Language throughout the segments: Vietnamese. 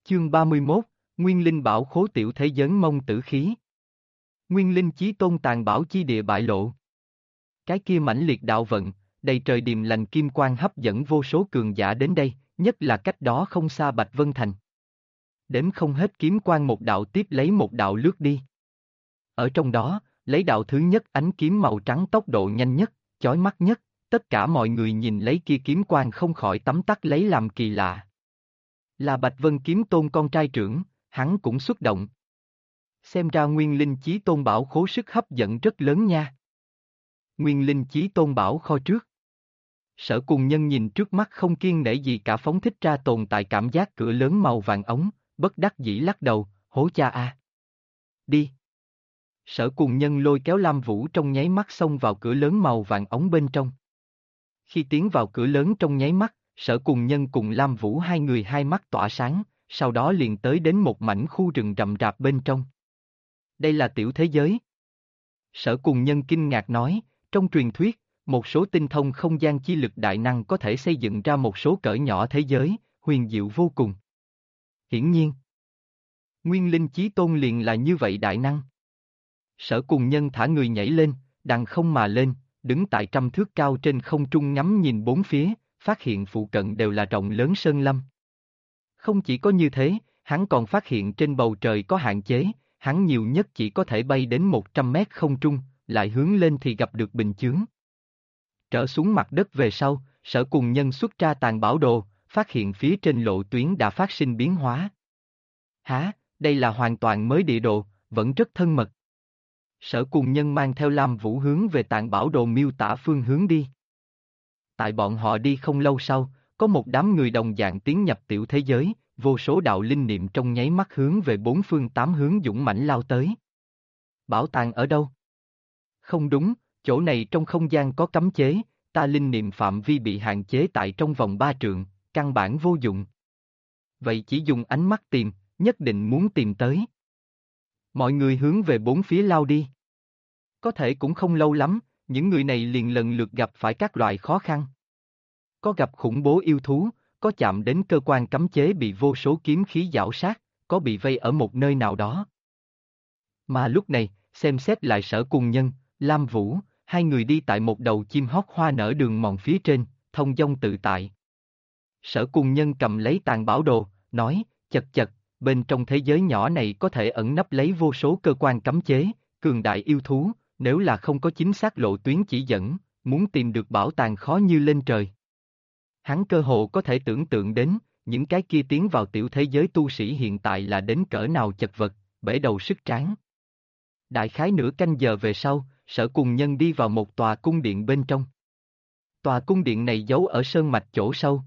Chương 31, Nguyên Linh bảo khố tiểu thế giới mông tử khí. Nguyên Linh chí tôn tàn bảo chi địa bại lộ. Cái kia mãnh liệt đạo vận, đầy trời điềm lành kim quang hấp dẫn vô số cường giả đến đây, nhất là cách đó không xa Bạch Vân Thành. Đếm không hết kiếm quang một đạo tiếp lấy một đạo lướt đi. Ở trong đó, lấy đạo thứ nhất ánh kiếm màu trắng tốc độ nhanh nhất, chói mắt nhất, tất cả mọi người nhìn lấy kia kiếm quang không khỏi tấm tắc lấy làm kỳ lạ. Là Bạch Vân kiếm tôn con trai trưởng, hắn cũng xuất động. Xem ra Nguyên Linh chí tôn bảo khố sức hấp dẫn rất lớn nha. Nguyên Linh chí tôn bảo kho trước. Sở Cùng Nhân nhìn trước mắt không kiêng nể gì cả phóng thích ra tồn tại cảm giác cửa lớn màu vàng ống, bất đắc dĩ lắc đầu, hố cha a. Đi. Sở Cùng Nhân lôi kéo Lam Vũ trong nháy mắt xông vào cửa lớn màu vàng ống bên trong. Khi tiến vào cửa lớn trong nháy mắt, Sở Cùng Nhân cùng Lam Vũ hai người hai mắt tỏa sáng, sau đó liền tới đến một mảnh khu rừng rậm rạp bên trong. Đây là tiểu thế giới. Sở Cùng Nhân kinh ngạc nói, trong truyền thuyết, một số tinh thông không gian chi lực đại năng có thể xây dựng ra một số cỡ nhỏ thế giới, huyền diệu vô cùng. Hiển nhiên, Nguyên Linh chí tôn liền là như vậy đại năng. Sở Cùng Nhân thả người nhảy lên, đằng không mà lên, đứng tại 100 thước cao trên không trung ngắm nhìn bốn phía, phát hiện phụ cận đều là rộng lớn sơn lâm. Không chỉ có như thế, hắn còn phát hiện trên bầu trời có hạn chế, hắn nhiều nhất chỉ có thể bay đến 100 mét không trung, lại hướng lên thì gặp được bình chướng. Trở xuống mặt đất về sau, Sở Cùng Nhân xuất ra tàn bảo đồ, phát hiện phía trên lộ tuyến đã phát sinh biến hóa. Hả, đây là hoàn toàn mới địa đồ, vẫn rất thân mật. Sở Cùng Nhân mang theo Lam Vũ hướng về tàn bảo đồ miêu tả phương hướng đi. Tại bọn họ đi không lâu sau, có một đám người đồng dạng tiến nhập tiểu thế giới, vô số đạo linh niệm trong nháy mắt hướng về bốn phương tám hướng dũng mãnh lao tới. Bảo tàng ở đâu? Không đúng, chỗ này trong không gian có cấm chế, ta linh niệm phạm vi bị hạn chế tại trong vòng 3 trượng, căn bản vô dụng. Vậy chỉ dùng ánh mắt tìm, nhất định muốn tìm tới. Mọi người hướng về bốn phía lao đi. Có thể cũng không lâu lắm, những người này liền lần lượt gặp phải các loại khó khăn. Có gặp khủng bố yêu thú, có chạm đến cơ quan cấm chế bị vô số kiếm khí giảo sát, có bị vây ở một nơi nào đó. Mà lúc này, xem xét lại Sở Cùng Nhân, Lam Vũ, hai người đi tại một đầu chim hót hoa nở đường mòn phía trên, thông dong tự tại. Sở Cùng Nhân cầm lấy tàn bảo đồ, nói, chật chật, bên trong thế giới nhỏ này có thể ẩn nấp lấy vô số cơ quan cấm chế, cường đại yêu thú, nếu là không có chính xác lộ tuyến chỉ dẫn, muốn tìm được bảo tàng khó như lên trời. Hắn cơ hồ có thể tưởng tượng đến, những cái kia tiến vào tiểu thế giới tu sĩ hiện tại là đến cỡ nào chật vật, bể đầu sức tráng. Đại khái nửa canh giờ về sau, Sở Cùng Nhân đi vào một tòa cung điện bên trong. Tòa cung điện này giấu ở sơn mạch chỗ sâu.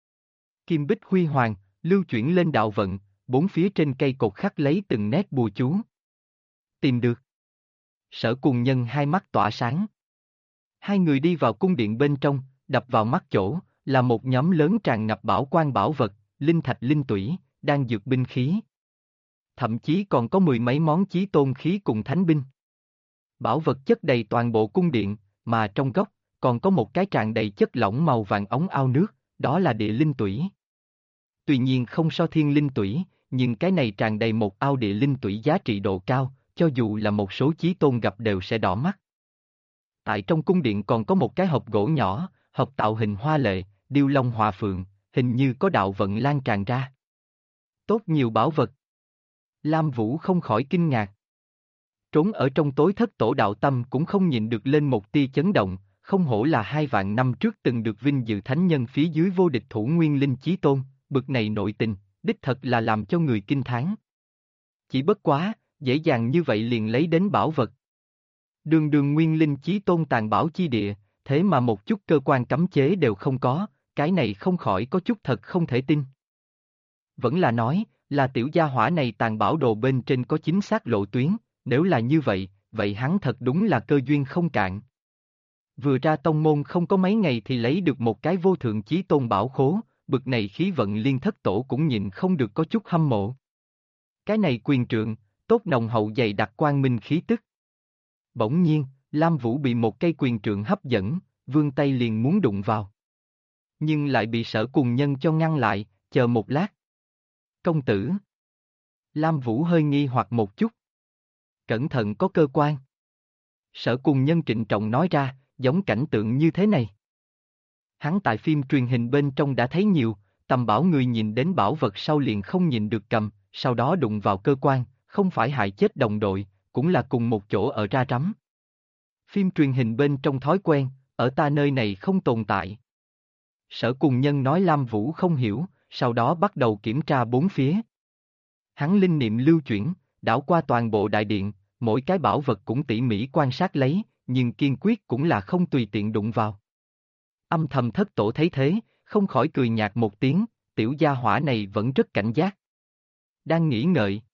Kim bích huy hoàng, lưu chuyển lên đạo vận, bốn phía trên cây cột khắc lấy từng nét bùa chú. Tìm được. Sở Cùng Nhân hai mắt tỏa sáng. Hai người đi vào cung điện bên trong, đập vào mắt chỗ, là một nhóm lớn tràn ngập bảo quan bảo vật, linh thạch linh tủy, đan dược binh khí. Thậm chí còn có 10 mấy món chí tôn khí cùng thánh binh. Bảo vật chất đầy toàn bộ cung điện, mà trong góc, còn có một cái tràn đầy chất lỏng màu vàng ống ao nước, đó là địa linh tủy. Tuy nhiên không so thiên linh tủy, nhưng cái này tràn đầy một ao địa linh tủy giá trị độ cao, cho dù là một số chí tôn gặp đều sẽ đỏ mắt. Tại trong cung điện còn có một cái hộp gỗ nhỏ, hộp tạo hình hoa lệ, điêu long hòa phượng, hình như có đạo vận lan tràn ra. Tốt nhiều bảo vật. Lam Vũ không khỏi kinh ngạc. Trốn ở trong tối thất tổ đạo tâm cũng không nhịn được lên một tia chấn động, không hổ là 2 vạn năm trước từng được vinh dự thánh nhân phía dưới vô địch thủ Nguyên Linh chí tôn, bực này nội tình, đích thật là làm cho người kinh thán. Chỉ bất quá, dễ dàng như vậy liền lấy đến bảo vật. Đường đường Nguyên Linh chí tôn tàn bảo chi địa, thế mà một chút cơ quan cấm chế đều không có, cái này không khỏi có chút thật không thể tin. Vẫn là nói, là tiểu gia hỏa này tàn bảo đồ bên trên có chính xác lộ tuyến, nếu là như vậy, vậy hắn thật đúng là cơ duyên không cạn. Vừa ra tông môn không có mấy ngày thì lấy được một cái vô thượng chí tôn bảo khố, bực này khí vận liên thất tổ cũng nhịn không được có chút hâm mộ. Cái này quyền trượng, tốt nồng hậu dày đặc quang minh khí tức. Bỗng nhiên, Lam Vũ bị một cây quyền trượng hấp dẫn, vươn tay liền muốn đụng vào. Nhưng lại bị Sở Cùng Nhân cho ngăn lại, chờ một lát. Công tử. Lam Vũ hơi nghi hoặc một chút. Cẩn thận có cơ quan. Sở Cùng Nhân trịnh trọng nói ra, giống cảnh tượng như thế này. Hắn tại phim truyền hình bên trong đã thấy nhiều, tầm bảo người nhìn đến bảo vật sau liền không nhìn được cầm, sau đó đụng vào cơ quan, không phải hại chết đồng đội, cũng là cùng một chỗ ở ra rắm. Phim truyền hình bên trong thói quen, ở ta nơi này không tồn tại. Sở Cùng Nhân nói Lam Vũ không hiểu, sau đó bắt đầu kiểm tra bốn phía. Hắn linh niệm lưu chuyển, đảo qua toàn bộ đại điện, mỗi cái bảo vật cũng tỉ mỉ quan sát lấy, nhưng kiên quyết cũng là không tùy tiện đụng vào. Âm thầm Thất Tổ thấy thế, không khỏi cười nhạt một tiếng, tiểu gia hỏa này vẫn rất cảnh giác. Đang nghĩ ngợi.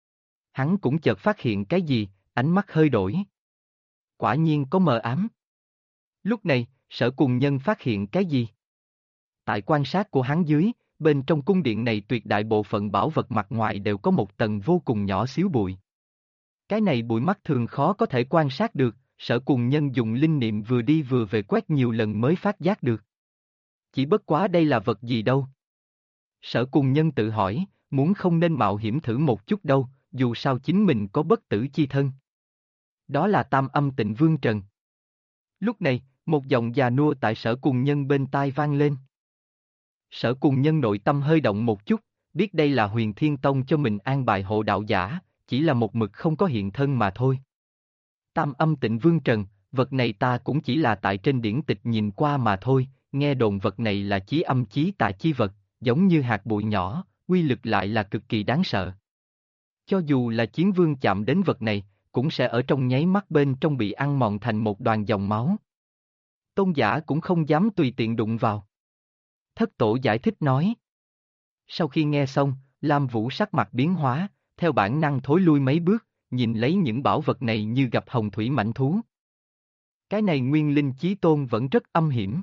Hắn cũng chợt phát hiện cái gì, ánh mắt hơi đổi. Quả nhiên có mờ ám. Lúc này, Sở Cùng Nhân phát hiện cái gì? Tại quan sát của hắn dưới, bên trong cung điện này tuyệt đại bộ phận bảo vật mặt ngoài đều có một tầng vô cùng nhỏ xíu bụi. Cái này bụi mắt thường khó có thể quan sát được, Sở Cùng Nhân dùng linh niệm vừa đi vừa về quét nhiều lần mới phát giác được. Chỉ bất quá đây là vật gì đâu? Sở Cùng Nhân tự hỏi, muốn không nên mạo hiểm thử một chút đâu, dù sao chính mình có bất tử chi thân. Đó là Tam Âm Tịnh Vương Trần. Lúc này, một giọng già nua tại Sở Cùng Nhân bên tai vang lên. Sở Cùng Nhân nội tâm hơi động một chút, biết đây là Huyền Thiên Tông cho mình an bài hộ đạo giả, chỉ là một mực không có hiện thân mà thôi. Tam Âm Tịnh Vương Trần, vật này ta cũng chỉ là tại trên điển tịch nhìn qua mà thôi, nghe đồn vật này là chí âm chí tà chi vật, giống như hạt bụi nhỏ, uy lực lại là cực kỳ đáng sợ. Cho dù là chiến vương chạm đến vật này, cũng sẽ ở trong nháy mắt bên trong bị ăn mòn thành một đoàn dòng máu. Tôn giả cũng không dám tùy tiện đụng vào. Thất Tổ giải thích nói. Sau khi nghe xong, Lam Vũ sắc mặt biến hóa, theo bản năng thối lui mấy bước, nhìn lấy những bảo vật này như gặp hồng thủy mãnh thú. Cái này Nguyên Linh Chí Tôn vẫn rất âm hiểm.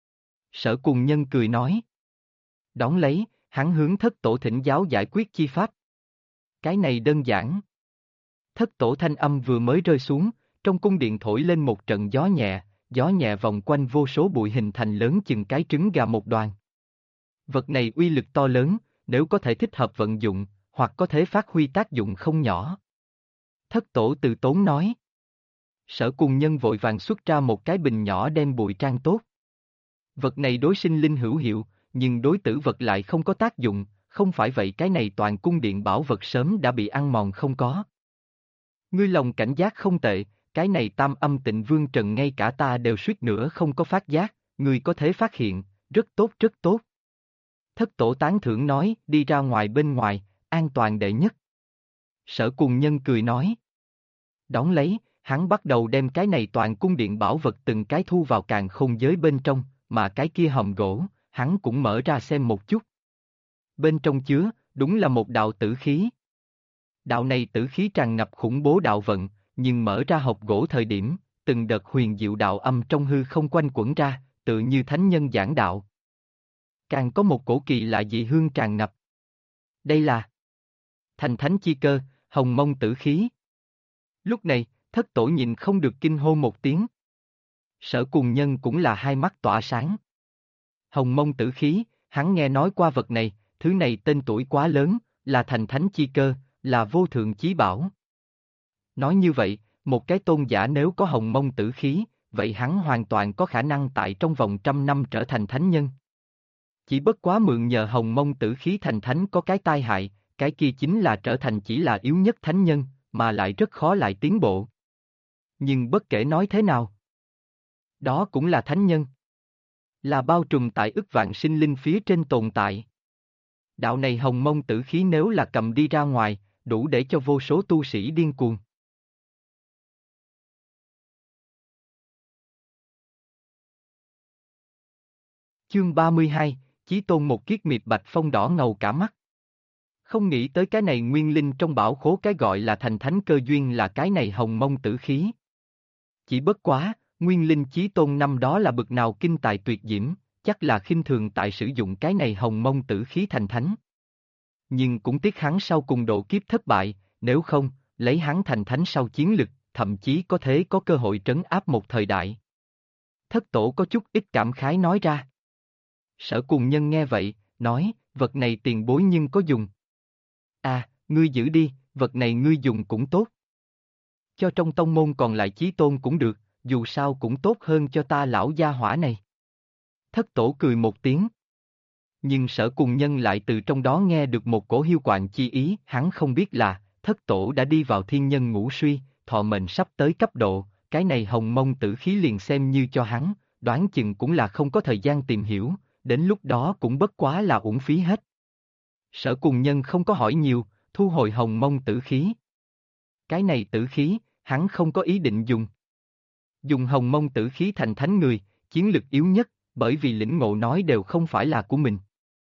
Sở Cùng Nhân cười nói. Đón lấy, hắn hướng Thất Tổ thỉnh giáo giải quyết chi pháp. Cái này đơn giản. Thất Tổ thanh âm vừa mới rơi xuống, trong cung điện thổi lên một trận gió nhẹ vòng quanh vô số bụi hình thành lớn chừng cái trứng gà một đoàn. Vật này uy lực to lớn, nếu có thể thích hợp vận dụng, hoặc có thể phát huy tác dụng không nhỏ. Thất Tổ từ tốn nói. Sở Cùng Nhân vội vàng xuất ra một cái bình nhỏ đem bụi trang tốt. Vật này đối sinh linh hữu hiệu, nhưng đối tử vật lại không có tác dụng, không phải vậy cái này toàn cung điện bảo vật sớm đã bị ăn mòn không có. Ngươi lòng cảnh giác không tệ, cái này Tam Âm Tịnh Vương Trần ngay cả ta đều suýt nữa không có phát giác, ngươi có thể phát hiện, rất tốt rất tốt. Thất Tổ tán thưởng nói, đi ra ngoài bên ngoài, an toàn đệ nhất. Sở Cùng Nhân cười nói. Đón lấy, hắn bắt đầu đem cái này toàn cung điện bảo vật từng cái thu vào càn khôn giới bên trong, mà cái kia hòm gỗ, hắn cũng mở ra xem một chút. Bên trong chứa, đúng là một đạo tử khí. Đạo này tử khí tràn ngập khủng bố đạo vận, nhưng mở ra hộp gỗ thời điểm, từng đợt huyền diệu đạo âm trong hư không quanh quẩn ra, tự như thánh nhân giảng đạo. Càng có một cổ kỳ lạ dị hương tràn ngập. Đây là Thành Thánh chi cơ, hồng mông tử khí. Lúc này, Thất Tổ nhìn không được kinh hô một tiếng. Sở Cùng Nhân cũng là hai mắt tỏa sáng. Hồng mông tử khí, hắn nghe nói qua vật này, thứ này tên tuổi quá lớn, là Thành Thánh chi cơ, là vô thượng chí bảo. Nói như vậy, một cái tôn giả nếu có hồng mông tử khí, vậy hắn hoàn toàn có khả năng tại trong vòng 100 năm trở thành thánh nhân. Chỉ bất quá mượn nhờ hồng mông tử khí thành thánh có cái tai hại, cái kia chính là trở thành chỉ là yếu nhất thánh nhân, mà lại rất khó lại tiến bộ. Nhưng bất kể nói thế nào, đó cũng là thánh nhân. Là bao trùm tại ức vạn sinh linh phía trên tồn tại. Đạo này hồng mông tử khí nếu là cầm đi ra ngoài, đủ để cho vô số tu sĩ điên cuồng. Chương 32, Chí Tôn một kiết miệt bạch phong đỏ ngầu cả mắt. Không nghĩ tới cái này nguyên linh trong bảo khố cái gọi là thành thánh cơ duyên là cái này hồng mông tử khí. Chỉ bất quá, nguyên linh Chí Tôn năm đó là bực nào kinh tài tuyệt diễm, chắc là khinh thường tại sử dụng cái này hồng mông tử khí thành thánh. Nhưng cũng tiếc hắn sau cùng độ kiếp thất bại, nếu không, lấy hắn thành thánh sau chiến lực, thậm chí có thể có cơ hội trấn áp một thời đại. Thất Tổ có chút ít cảm khái nói ra. Sở Cùng Nhân nghe vậy, nói, vật này tiền bối nhưng có dùng. À, ngươi giữ đi, vật này ngươi dùng cũng tốt. Cho trong tông môn còn lại chí tôn cũng được, dù sao cũng tốt hơn cho ta lão gia hỏa này. Thất tổ cười một tiếng. Nhưng Sở Cùng Nhân lại từ trong đó nghe được một cổ hiu quạnh chi ý, hắn không biết là, thất tổ đã đi vào thiên nhân ngũ suy, thọ mệnh sắp tới cấp độ, cái này hồng mông tử khí liền xem như cho hắn, đoán chừng cũng là không có thời gian tìm hiểu, đến lúc đó cũng bất quá là uổng phí hết. Sở Cùng Nhân không có hỏi nhiều, thu hồi hồng mông tử khí. Cái này tử khí, hắn không có ý định dùng. Dùng hồng mông tử khí thành thánh người, chiến lực yếu nhất, bởi vì lĩnh ngộ nói đều không phải là của mình.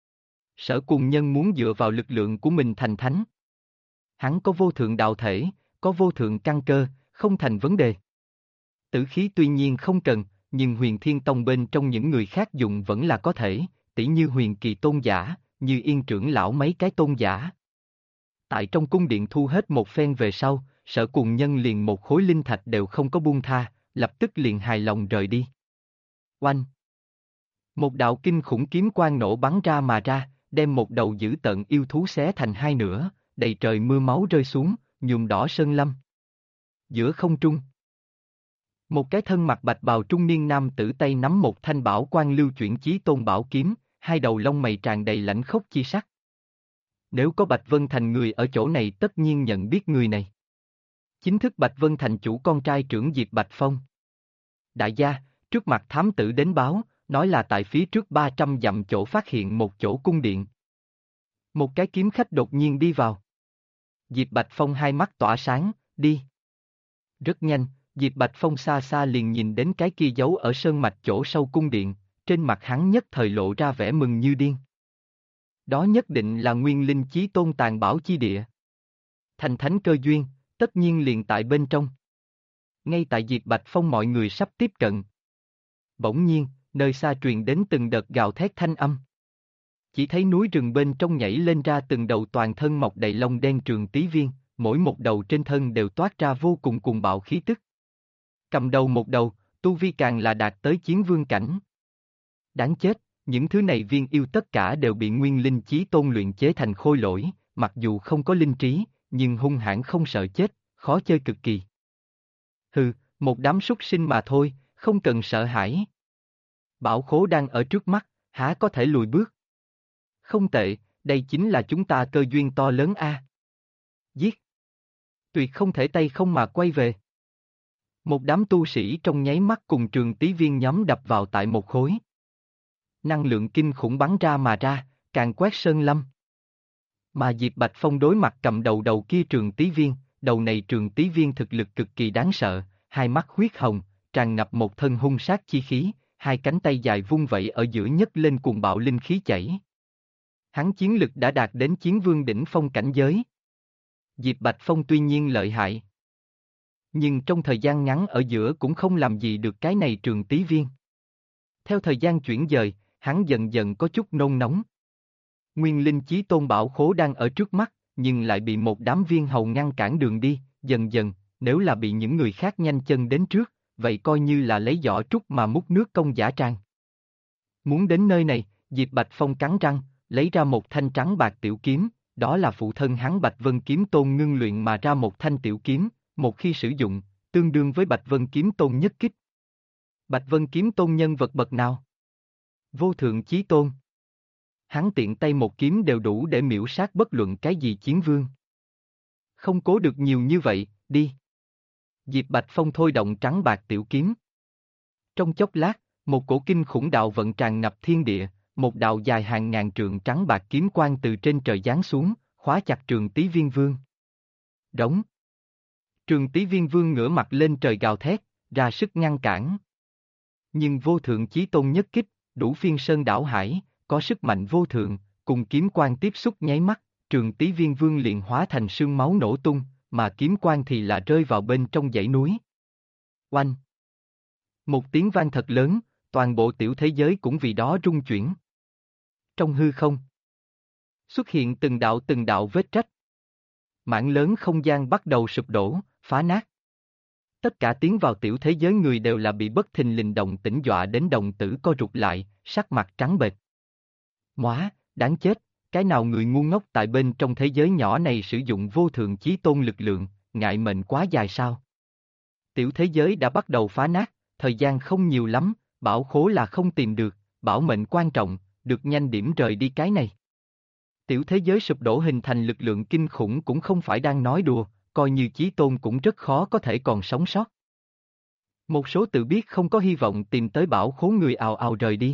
Sở Cùng Nhân muốn dựa vào lực lượng của mình thành thánh. Hắn có vô thượng đạo thể, có vô thượng căn cơ, không thành vấn đề. Tử khí tuy nhiên không cần, nhưng Huyền Thiên Tông bên trong những người khác dùng vẫn là có thể, tỉ như Huyền Kỳ tôn giả, như Yên trưởng lão mấy cái tôn giả. Tại trong cung điện thu hết một phen về sau, Sở Cùng Nhân liền một khối linh thạch đều không có buông tha, lập tức liền hài lòng rời đi. Oanh! Một đạo kinh khủng kiếm quang nổ bắn ra mà ra, đem một đầu dữ tợn yêu thú xé thành hai nửa, đầy trời mưa máu rơi xuống, nhuộm đỏ sơn lâm. Giữa không trung, một cái thân mặc bạch bào trung niên nam tử tay nắm một thanh bảo quan lưu chuyển chí tôn bảo kiếm, hai đầu lông mày tràn đầy lãnh khốc chi sắc. Nếu có Bạch Vân Thành người ở chỗ này tất nhiên nhận biết người này. Chính thức Bạch Vân Thành chủ con trai trưởng Diệp Bạch Phong. Đại gia, trước mặt thám tử đến báo, nói là tại phía trước 300 dặm chỗ phát hiện một chỗ cung điện. Một cái kiếm khách đột nhiên đi vào. Diệp Bạch Phong hai mắt tỏa sáng, đi. Rất nhanh, Diệp Bạch Phong xa xa liền nhìn đến cái kia giấu ở sơn mạch chỗ sâu cung điện, trên mặt hắn nhất thời lộ ra vẻ mừng như điên. Đó nhất định là nguyên linh chí tôn tàn bảo chi địa. Thành thánh cơ duyên, tất nhiên liền tại bên trong. Ngay tại Diệp Bạch Phong mọi người sắp tiếp cận. Bỗng nhiên, nơi xa truyền đến từng đợt gào thét thanh âm. Chỉ thấy núi rừng bên trong nhảy lên ra từng đầu toàn thân mọc đầy lông đen trường tí viên, mỗi một đầu trên thân đều toát ra vô cùng cuồng bạo khí tức. Cầm đầu một đầu, tu vi càng là đạt tới chiến vương cảnh. Đáng chết, những thứ này viên yêu tất cả đều bị nguyên linh chí tôn luyện chế thành khôi lỗi, mặc dù không có linh trí, nhưng hung hãn không sợ chết, khó chơi cực kỳ. Hừ, một đám súc sinh mà thôi, không cần sợ hãi. Bảo khố đang ở trước mắt, há có thể lùi bước. Không tệ, đây chính là chúng ta cơ duyên to lớn a. Giết. Tuyệt không thể tay không mà quay về. Một đám tu sĩ trong nháy mắt cùng trường tí viên nhóm đập vào tại một khối. Năng lượng kinh khủng bắn ra mà ra, càng quét sơn lâm. Mà Diệp Bạch Phong đối mặt cầm đầu kia trường tí viên, đầu này trường tí viên thực lực cực kỳ đáng sợ, hai mắt huyết hồng, tràn ngập một thân hung sát chi khí, hai cánh tay dài vung vẩy ở giữa nhấc lên cuồng bạo linh khí chảy. Hắn chiến lực đã đạt đến chiến vương đỉnh phong cảnh giới. Diệp Bạch Phong tuy nhiên lợi hại, nhưng trong thời gian ngắn ở giữa cũng không làm gì được cái này trường tí viên. Theo thời gian chuyển dời, hắn dần dần có chút nôn nóng. Nguyên linh chí tôn bảo khố đang ở trước mắt, nhưng lại bị một đám viên hầu ngăn cản đường đi, dần dần, nếu là bị những người khác nhanh chân đến trước, vậy coi như là lấy giỏ trúc mà múc nước công giả trang. Muốn đến nơi này, Diệp Bạch Phong cắn răng, lấy ra một thanh trắng bạc tiểu kiếm, đó là phụ thân hắn Bạch Vân Kiếm Tôn ngưng luyện mà ra một thanh tiểu kiếm, một khi sử dụng, tương đương với Bạch Vân Kiếm Tôn nhất kích. Bạch Vân Kiếm Tôn nhân vật bậc nào? Vô thượng chí tôn. Hắn tiện tay một kiếm đều đủ để miễu sát bất luận cái gì chiến vương. Không cố được nhiều như vậy, đi. Diệp Bạch Phong thôi động trắng bạc tiểu kiếm. Trong chốc lát, một cổ kinh khủng đạo vận tràn ngập thiên địa, một đạo dài hàng ngàn trượng trắng bạc kiếm quang từ trên trời giáng xuống, khóa chặt Trường Tí Viên Vương. Đống. Trường Tí Viên Vương ngửa mặt lên trời gào thét, ra sức ngăn cản. Nhưng vô thượng chí tôn nhất kích, đủ phiên sơn đảo hải, có sức mạnh vô thượng, cùng kiếm quang tiếp xúc nháy mắt, Trường Tí Viên Vương liền hóa thành sương máu nổ tung, mà kiếm quang thì là rơi vào bên trong dãy núi. Oanh! Một tiếng vang thật lớn, toàn bộ tiểu thế giới cũng vì đó rung chuyển. Trong hư không, xuất hiện từng đạo vết rách. Mảng lớn không gian bắt đầu sụp đổ, phá nát. Tất cả tiến vào tiểu thế giới người đều là bị bất thình lình động tĩnh dọa đến đồng tử co rụt lại, sắc mặt trắng bệch. Móa, đáng chết, cái nào người ngu ngốc tại bên trong thế giới nhỏ này sử dụng vô thượng chí tôn lực lượng, ngại mệnh quá dài sao? Tiểu thế giới đã bắt đầu phá nát, thời gian không nhiều lắm, bảo khố là không tìm được, bảo mệnh quan trọng, được nhanh điểm rời đi cái này. Tiểu thế giới sụp đổ hình thành lực lượng kinh khủng cũng không phải đang nói đùa, coi như chí tôn cũng rất khó có thể còn sống sót. Một số tự biết không có hy vọng tìm tới bảo khố người ào ào rời đi.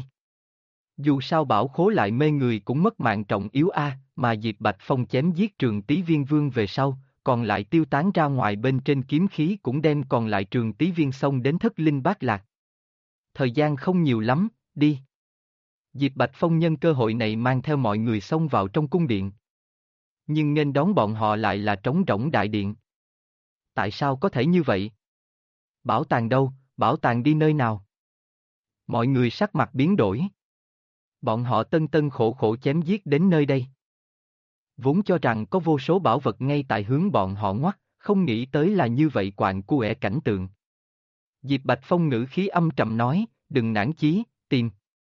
Dù sao bảo khố lại mê người cũng mất mạng trọng yếu mà Diệp Bạch Phong chém giết Trường Tý Viên Vương về sau, còn lại tiêu tán ra ngoài bên trên kiếm khí cũng đem còn lại Trường Tý Viên xông đến thất linh bát lạc. Thời gian không nhiều lắm, đi. Diệp Bạch Phong nhân cơ hội này mang theo mọi người xông vào trong cung điện. Nhưng nghênh đón bọn họ lại là trống rỗng đại điện. Tại sao có thể như vậy? Bảo tàng đâu, bảo tàng đi nơi nào? Mọi người sắc mặt biến đổi. Bọn họ tân tân khổ khổ chém giết đến nơi đây. Vốn cho rằng có vô số bảo vật ngay tại hướng bọn họ ngoắt, không nghĩ tới là như vậy quạng cu cảnh tượng. Diệp Bạch Phong ngữ khí âm trầm nói, đừng nản chí, tìm.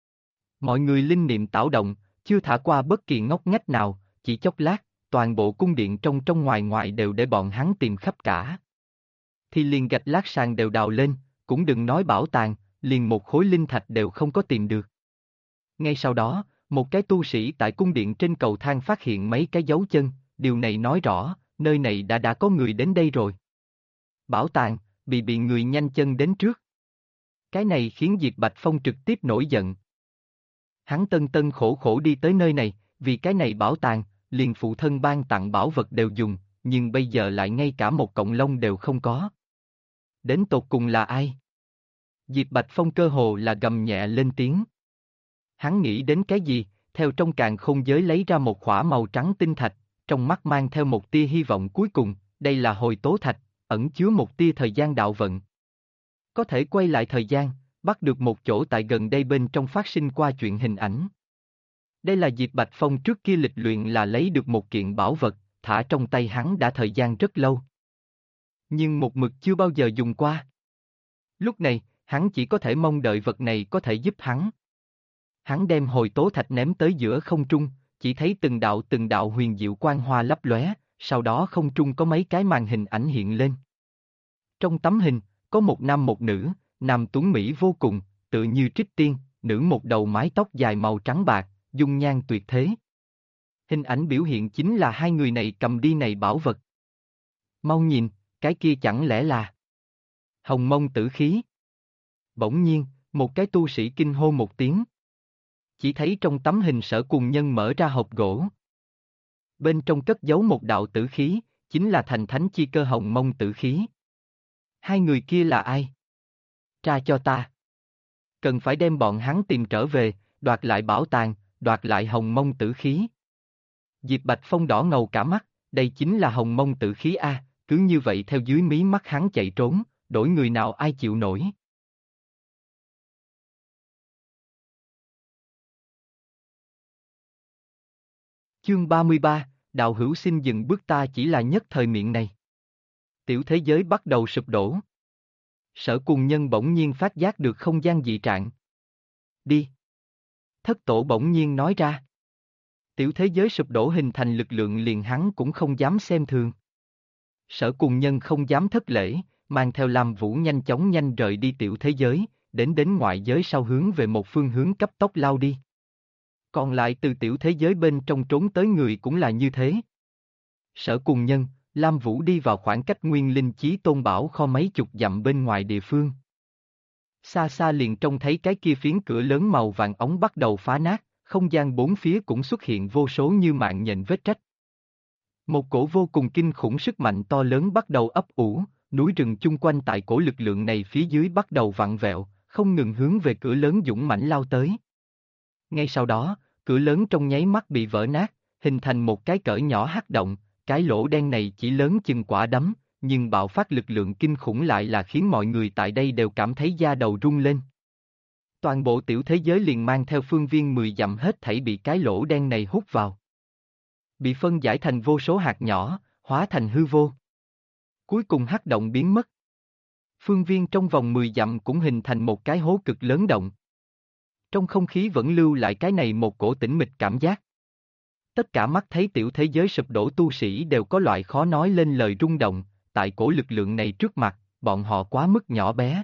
Mọi người linh niệm tảo động, chưa thả qua bất kỳ ngóc ngách nào, chỉ chốc lát, toàn bộ cung điện trong trong ngoài ngoài đều để bọn hắn tìm khắp cả. Thì liền gạch lát sàn đều đào lên, cũng đừng nói bảo tàng, liền một khối linh thạch đều không có tìm được. Ngay sau đó, một cái tu sĩ tại cung điện trên cầu thang phát hiện mấy cái dấu chân, điều này nói rõ, nơi này đã có người đến đây rồi. Bảo tàng, bị người nhanh chân đến trước. Cái này khiến Diệp Bạch Phong trực tiếp nổi giận. Hắn tân tân khổ khổ đi tới nơi này, vì cái này bảo tàng, liền phụ thân ban tặng bảo vật đều dùng, nhưng bây giờ lại ngay cả một cọng lông đều không có. Đến tột cùng là ai? Diệp Bạch Phong cơ hồ là gầm nhẹ lên tiếng. Hắn nghĩ đến cái gì, theo trong càn khôn giới lấy ra một khỏa màu trắng tinh thạch, trong mắt mang theo một tia hy vọng cuối cùng, đây là hồi tố thạch, ẩn chứa một tia thời gian đạo vận. Có thể quay lại thời gian, bắt được một chỗ tại gần đây bên trong phát sinh qua chuyện hình ảnh. Đây là Diệp Bạch Phong trước kia lịch luyện là lấy được một kiện bảo vật, thả trong tay hắn đã thời gian rất lâu. Nhưng một mực chưa bao giờ dùng qua. Lúc này, hắn chỉ có thể mong đợi vật này có thể giúp hắn. Hắn đem hồi tố thạch ném tới giữa không trung, chỉ thấy từng đạo huyền diệu quang hoa lấp lóe, sau đó không trung có mấy cái màn hình ảnh hiện lên. Trong tấm hình, có một nam một nữ, nam tuấn mỹ vô cùng, tựa như trích tiên, nữ một đầu mái tóc dài màu trắng bạc, dung nhan tuyệt thế. Hình ảnh biểu hiện chính là hai người này cầm đi này bảo vật. Mau nhìn, cái kia chẳng lẽ là Hồng Mông Tử Khí? Bỗng nhiên, một cái tu sĩ kinh hô một tiếng. Chỉ thấy trong tấm hình Sở Cùng Nhân mở ra hộp gỗ. Bên trong cất giấu một đạo tử khí, chính là thành thánh chi cơ Hồng Mông Tử Khí. Hai người kia là ai? Tra cho ta. Cần phải đem bọn hắn tìm trở về, đoạt lại bảo tàng, đoạt lại Hồng Mông Tử Khí. Diệp Bạch Phong đỏ ngầu cả mắt, đây chính là Hồng Mông Tử Khí cứ như vậy theo dưới mí mắt hắn chạy trốn, đổi người nào ai chịu nổi. Chương 33, Đạo hữu xin dừng bước, ta chỉ là nhất thời miệng này. Tiểu thế giới bắt đầu sụp đổ. Sở Cùng Nhân bỗng nhiên phát giác được không gian dị trạng. Đi. Thất tổ bỗng nhiên nói ra. Tiểu thế giới sụp đổ hình thành lực lượng liền hắn cũng không dám xem thường. Sở Cùng Nhân không dám thất lễ, mang theo Lam Vũ nhanh chóng rời đi tiểu thế giới, đến ngoại giới sau hướng về một phương hướng cấp tốc lao đi. Còn lại từ tiểu thế giới bên trong trốn tới người cũng là như thế. Sở Cùng Nhân, Lam Vũ đi vào khoảng cách Nguyên Linh Chí Tôn bảo kho mấy chục dặm bên ngoài địa phương. Xa xa liền trông thấy cái kia phiến cửa lớn màu vàng ống bắt đầu phá nát, không gian bốn phía cũng xuất hiện vô số như mạng nhện vết rách. Một cổ vô cùng kinh khủng sức mạnh to lớn bắt đầu ấp ủ, núi rừng chung quanh tại cổ lực lượng này phía dưới bắt đầu vặn vẹo, không ngừng hướng về cửa lớn dũng mãnh lao tới. Ngay sau đó, cửa lớn trong nháy mắt bị vỡ nát, hình thành một cái cỡ nhỏ hắc động, cái lỗ đen này chỉ lớn chừng quả đấm, nhưng bạo phát lực lượng kinh khủng lại là khiến mọi người tại đây đều cảm thấy da đầu rung lên. Toàn bộ tiểu thế giới liền mang theo phương viên 10 dặm hết thảy bị cái lỗ đen này hút vào. Bị phân giải thành vô số hạt nhỏ, hóa thành hư vô. Cuối cùng hắc động biến mất. Phương viên trong vòng 10 dặm cũng hình thành một cái hố cực lớn động. Trong không khí vẫn lưu lại cái này một cổ tĩnh mịch cảm giác. Tất cả mắt thấy tiểu thế giới sụp đổ tu sĩ đều có loại khó nói lên lời rung động, tại cổ lực lượng này trước mặt, bọn họ quá mức nhỏ bé.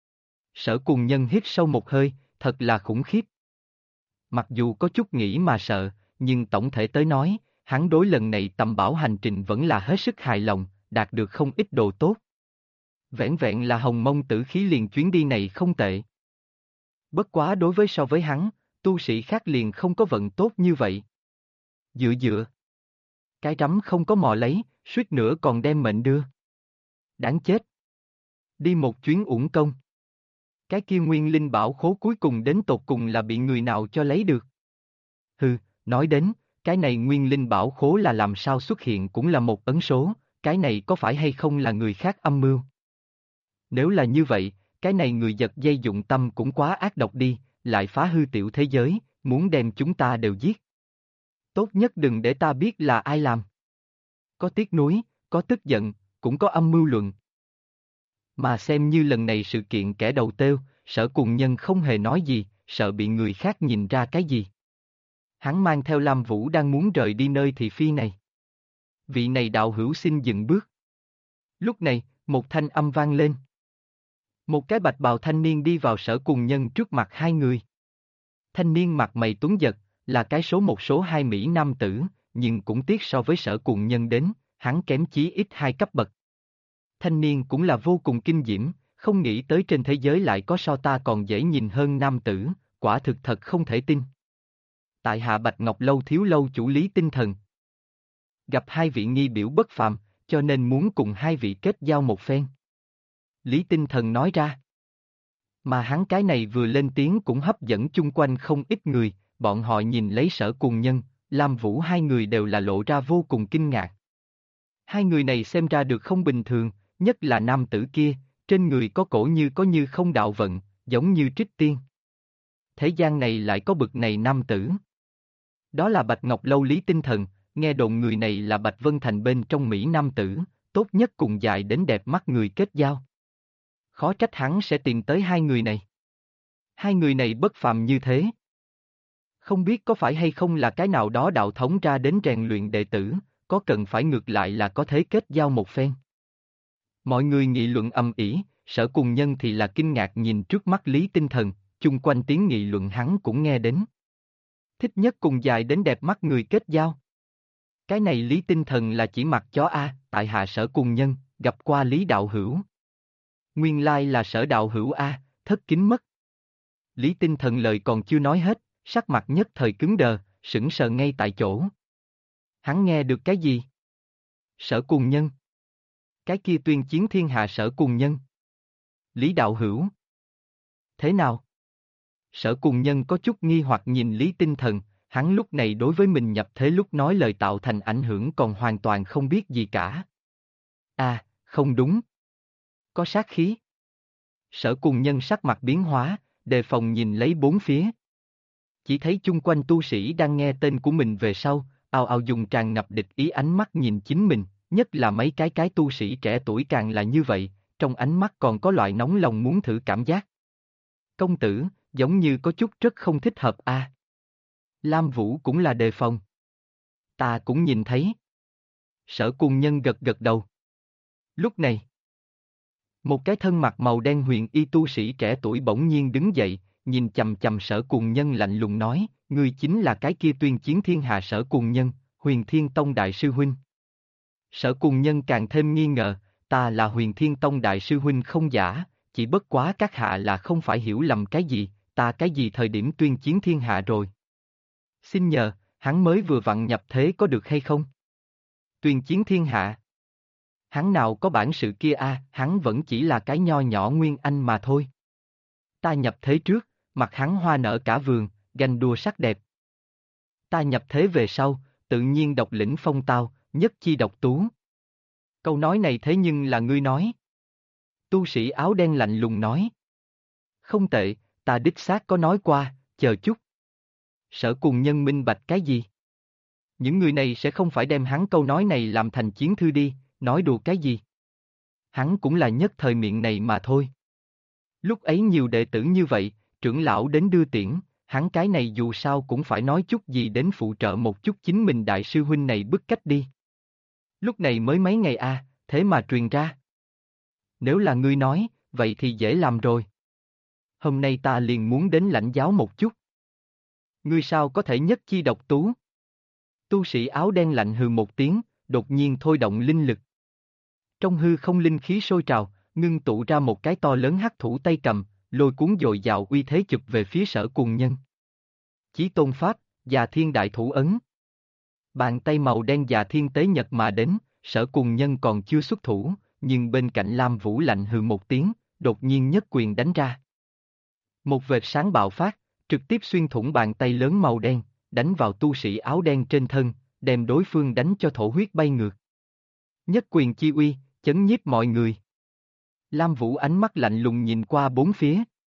Sở Cùng Nhân hít sâu một hơi, thật là khủng khiếp. Mặc dù có chút nghĩ mà sợ, nhưng tổng thể tới nói, hắn đối lần này tầm bảo hành trình vẫn là hết sức hài lòng, đạt được không ít đồ tốt. Vẻn vẹn là hồng mông tử khí liền chuyến đi này không tệ. Bất quá đối với so với hắn, tu sĩ khác liền không có vận tốt như vậy. Dựa. Cái rắm không có mò lấy, suýt nữa còn đem mệnh đưa. Đáng chết. Đi một chuyến uổng công. Cái kia nguyên linh bảo khố cuối cùng đến tột cùng là bị người nào cho lấy được. Hừ, nói đến, cái này nguyên linh bảo khố là làm sao xuất hiện cũng là một ấn số, cái này có phải hay không là người khác âm mưu? Nếu là như vậy, cái này người giật dây dụng tâm cũng quá ác độc đi, lại phá hư tiểu thế giới, muốn đem chúng ta đều giết. Tốt nhất đừng để ta biết là ai làm. Có tiếc nuối, có tức giận, cũng có âm mưu luận. Mà xem như lần này sự kiện kẻ đầu têu, Sở Cùng Nhân không hề nói gì, sợ bị người khác nhìn ra cái gì. Hắn mang theo Lam Vũ đang muốn rời đi nơi thị phi này. Vị này đạo hữu xin dừng bước. Lúc này, một thanh âm vang lên. Một cái bạch bào thanh niên đi vào Sở Cùng Nhân trước mặt hai người. Thanh niên mặt mày tuấn giật, là cái số 2 Mỹ nam tử, nhưng cũng tiếc so với Sở Cùng Nhân đến, hắn kém chí ít 2 cấp bậc. Thanh niên cũng là vô cùng kinh diễm, không nghĩ tới trên thế giới lại có so ta còn dễ nhìn hơn nam tử, quả thực thật không thể tin. Tại hạ Bạch Ngọc Lâu thiếu lâu chủ Lý Tinh Thần. Gặp hai vị nghi biểu bất phàm, cho nên muốn cùng hai vị kết giao một phen. Lý Tinh Thần nói ra. Mà hắn cái này vừa lên tiếng cũng hấp dẫn chung quanh không ít người, bọn họ nhìn lấy Sở Cùng Nhân, Lam Vũ hai người đều là lộ ra vô cùng kinh ngạc. Hai người này xem ra được không bình thường, nhất là nam tử kia, trên người có cổ như không đạo vận, giống như trích tiên. Thế gian này lại có bực này nam tử. Đó là Bạch Ngọc Lâu Lý Tinh Thần, nghe đồn người này là Bạch Vân Thành bên trong Mỹ nam tử, tốt nhất cùng dài đến đẹp mắt người kết giao. Khó trách hắn sẽ tìm tới hai người này. Hai người này bất phàm như thế. Không biết có phải hay không là cái nào đó đạo thống ra đến rèn luyện đệ tử, có cần phải ngược lại là có thể kết giao một phen. Mọi người nghị luận ầm ĩ, Sở Cùng Nhân thì là kinh ngạc nhìn trước mắt Lý Tinh Thần, chung quanh tiếng nghị luận hắn cũng nghe đến. Thích nhất cùng dài đến đẹp mắt người kết giao. Cái này Lý Tinh Thần là chỉ mặt chó a, tại hạ Sở Cùng Nhân, gặp qua Lý Đạo Hữu. Nguyên lai là Sở Đạo Hữu a, thất kính mất. Lý Tinh Thần lời còn chưa nói hết, sắc mặt nhất thời cứng đờ, sững sờ ngay tại chỗ. Hắn nghe được cái gì? Sở Cùng Nhân. Cái kia tuyên chiến thiên hạ Sở Cùng Nhân. Lý Đạo Hữu. Thế nào? Sở Cùng Nhân có chút nghi hoặc nhìn Lý Tinh Thần, hắn lúc này đối với mình nhập thế lúc nói lời tạo thành ảnh hưởng còn hoàn toàn không biết gì cả. À, không đúng. Có sát khí. Sở Cùng Nhân sắc mặt biến hóa, đề phòng nhìn lấy bốn phía. Chỉ thấy chung quanh tu sĩ đang nghe tên của mình về sau, ào ào dùng tràn ngập địch ý ánh mắt nhìn chính mình, nhất là mấy cái tu sĩ trẻ tuổi càng là như vậy, trong ánh mắt còn có loại nóng lòng muốn thử cảm giác. Công tử, giống như có chút rất không thích hợp a. Lam Vũ cũng là đề phòng. Ta cũng nhìn thấy. Sở Cùng Nhân gật gật đầu. Lúc này, một cái thân mặt màu đen huyền y tu sĩ trẻ tuổi bỗng nhiên đứng dậy, nhìn chầm chầm Sở Cùng Nhân lạnh lùng nói, ngươi chính là cái kia tuyên chiến thiên hạ Sở Cùng Nhân, Huyền Thiên Tông Đại Sư Huynh. Sở Cùng Nhân càng thêm nghi ngờ, ta là Huyền Thiên Tông Đại Sư Huynh không giả, chỉ bất quá các hạ là không phải hiểu lầm cái gì, ta cái gì thời điểm tuyên chiến thiên hạ rồi. Xin nhờ, hắn mới vừa vặn nhập thế có được hay không? Tuyên chiến thiên hạ. Hắn nào có bản sự kia a, hắn vẫn chỉ là cái nho nhỏ nguyên anh mà thôi. Ta nhập thế trước, mặt hắn hoa nở cả vườn, ganh đua sắc đẹp. Ta nhập thế về sau, tự nhiên độc lĩnh phong tao, nhất chi độc tú. Câu nói này thế nhưng là ngươi nói. Tu sĩ áo đen lạnh lùng nói. Không tệ, ta đích xác có nói qua, chờ chút. Sở Cùng Nhân minh bạch cái gì? Những người này sẽ không phải đem hắn câu nói này làm thành chiến thư đi, nói đùa cái gì? Hắn cũng là nhất thời miệng này mà thôi. Lúc ấy nhiều đệ tử như vậy, trưởng lão đến đưa tiễn, hắn cái này dù sao cũng phải nói chút gì đến phụ trợ một chút chính mình đại sư huynh này bức cách đi. Lúc này mới mấy ngày thế mà truyền ra. Nếu là ngươi nói, vậy thì dễ làm rồi. Hôm nay ta liền muốn đến lãnh giáo một chút. Ngươi sao có thể nhất chi độc tú? Tu sĩ áo đen lạnh hừ một tiếng, đột nhiên thôi động linh lực. Trong hư không linh khí sôi trào, ngưng tụ ra một cái to lớn hắc thủ tay cầm, lôi cuốn dồi dào uy thế chụp về phía Sở Cuồng Nhân. Chí Tôn Pháp, Già Thiên Đại Thủ Ấn. Bàn tay màu đen Già Thiên tế nhật mà đến, Sở Cuồng Nhân còn chưa xuất thủ, nhưng bên cạnh Lam Vũ lạnh hừ một tiếng, đột nhiên nhất quyền đánh ra. Một vệt sáng bạo phát, trực tiếp xuyên thủng bàn tay lớn màu đen, đánh vào tu sĩ áo đen trên thân, đem đối phương đánh cho thổ huyết bay ngược. Nhất quyền chi uy, chấn nhiếp mọi người. Lam Vũ ánh mắt lạnh lùng nhìn qua bốn phía.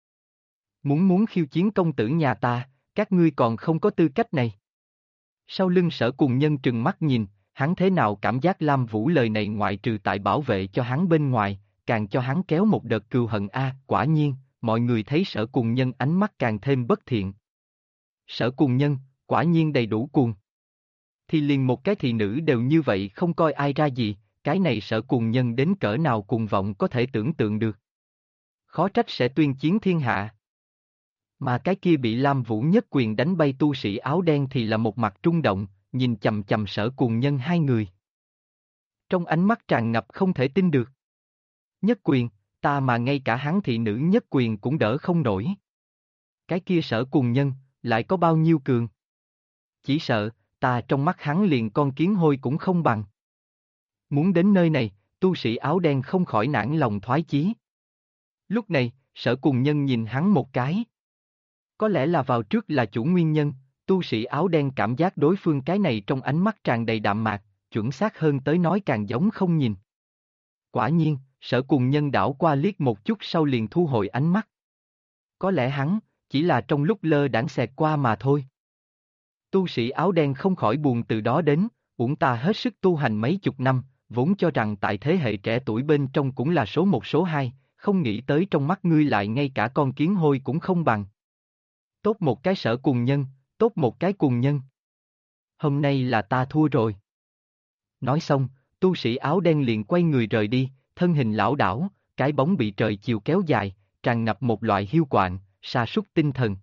Muốn khiêu chiến công tử nhà ta, các ngươi còn không có tư cách này. Sau lưng Sở Cuồng Nhân trừng mắt nhìn, hắn thế nào cảm giác Lam Vũ lời này ngoại trừ tại bảo vệ cho hắn bên ngoài, càng cho hắn kéo một đợt cừu hận quả nhiên, mọi người thấy Sở Cuồng Nhân ánh mắt càng thêm bất thiện. Sở Cuồng Nhân, quả nhiên đầy đủ cuồng. Thì liền một cái thị nữ đều như vậy không coi ai ra gì, cái này Sở Cuồng Nhân đến cỡ nào cuồng vọng có thể tưởng tượng được. Khó trách sẽ tuyên chiến thiên hạ. Mà cái kia bị Lam Vũ nhất quyền đánh bay tu sĩ áo đen thì là một mặt trung động, nhìn chầm chầm Sở Cuồng Nhân hai người. Trong ánh mắt tràn ngập không thể tin được. Nhất quyền, ta mà ngay cả hắn thị nữ nhất quyền cũng đỡ không nổi. Cái kia Sở Cuồng Nhân, lại có bao nhiêu cường? Chỉ sợ, ta trong mắt hắn liền con kiến hôi cũng không bằng. Muốn đến nơi này, tu sĩ áo đen không khỏi nản lòng thoái chí. Lúc này, Sở Cuồng Nhân nhìn hắn một cái. Có lẽ là vào trước là chủ nguyên nhân, tu sĩ áo đen cảm giác đối phương cái này trong ánh mắt tràn đầy đạm mạc, chuẩn xác hơn tới nói càng giống không nhìn. Quả nhiên, Sở Cuồng Nhân đảo qua liếc một chút sau liền thu hồi ánh mắt. Có lẽ hắn, chỉ là trong lúc lơ đãng xẹt qua mà thôi. Tu sĩ áo đen không khỏi buồn từ đó đến, uổng ta hết sức tu hành mấy chục năm, vốn cho rằng tại thế hệ trẻ tuổi bên trong cũng là số một số hai, không nghĩ tới trong mắt ngươi lại ngay cả con kiến hôi cũng không bằng. Tốt một cái Sở Cuồng Nhân, tốt một cái cuồng nhân. Hôm nay là ta thua rồi. Nói xong, tu sĩ áo đen liền quay người rời đi, thân hình lảo đảo, cái bóng bị trời chiều kéo dài, tràn ngập một loại hiu quạnh, sa sút tinh thần.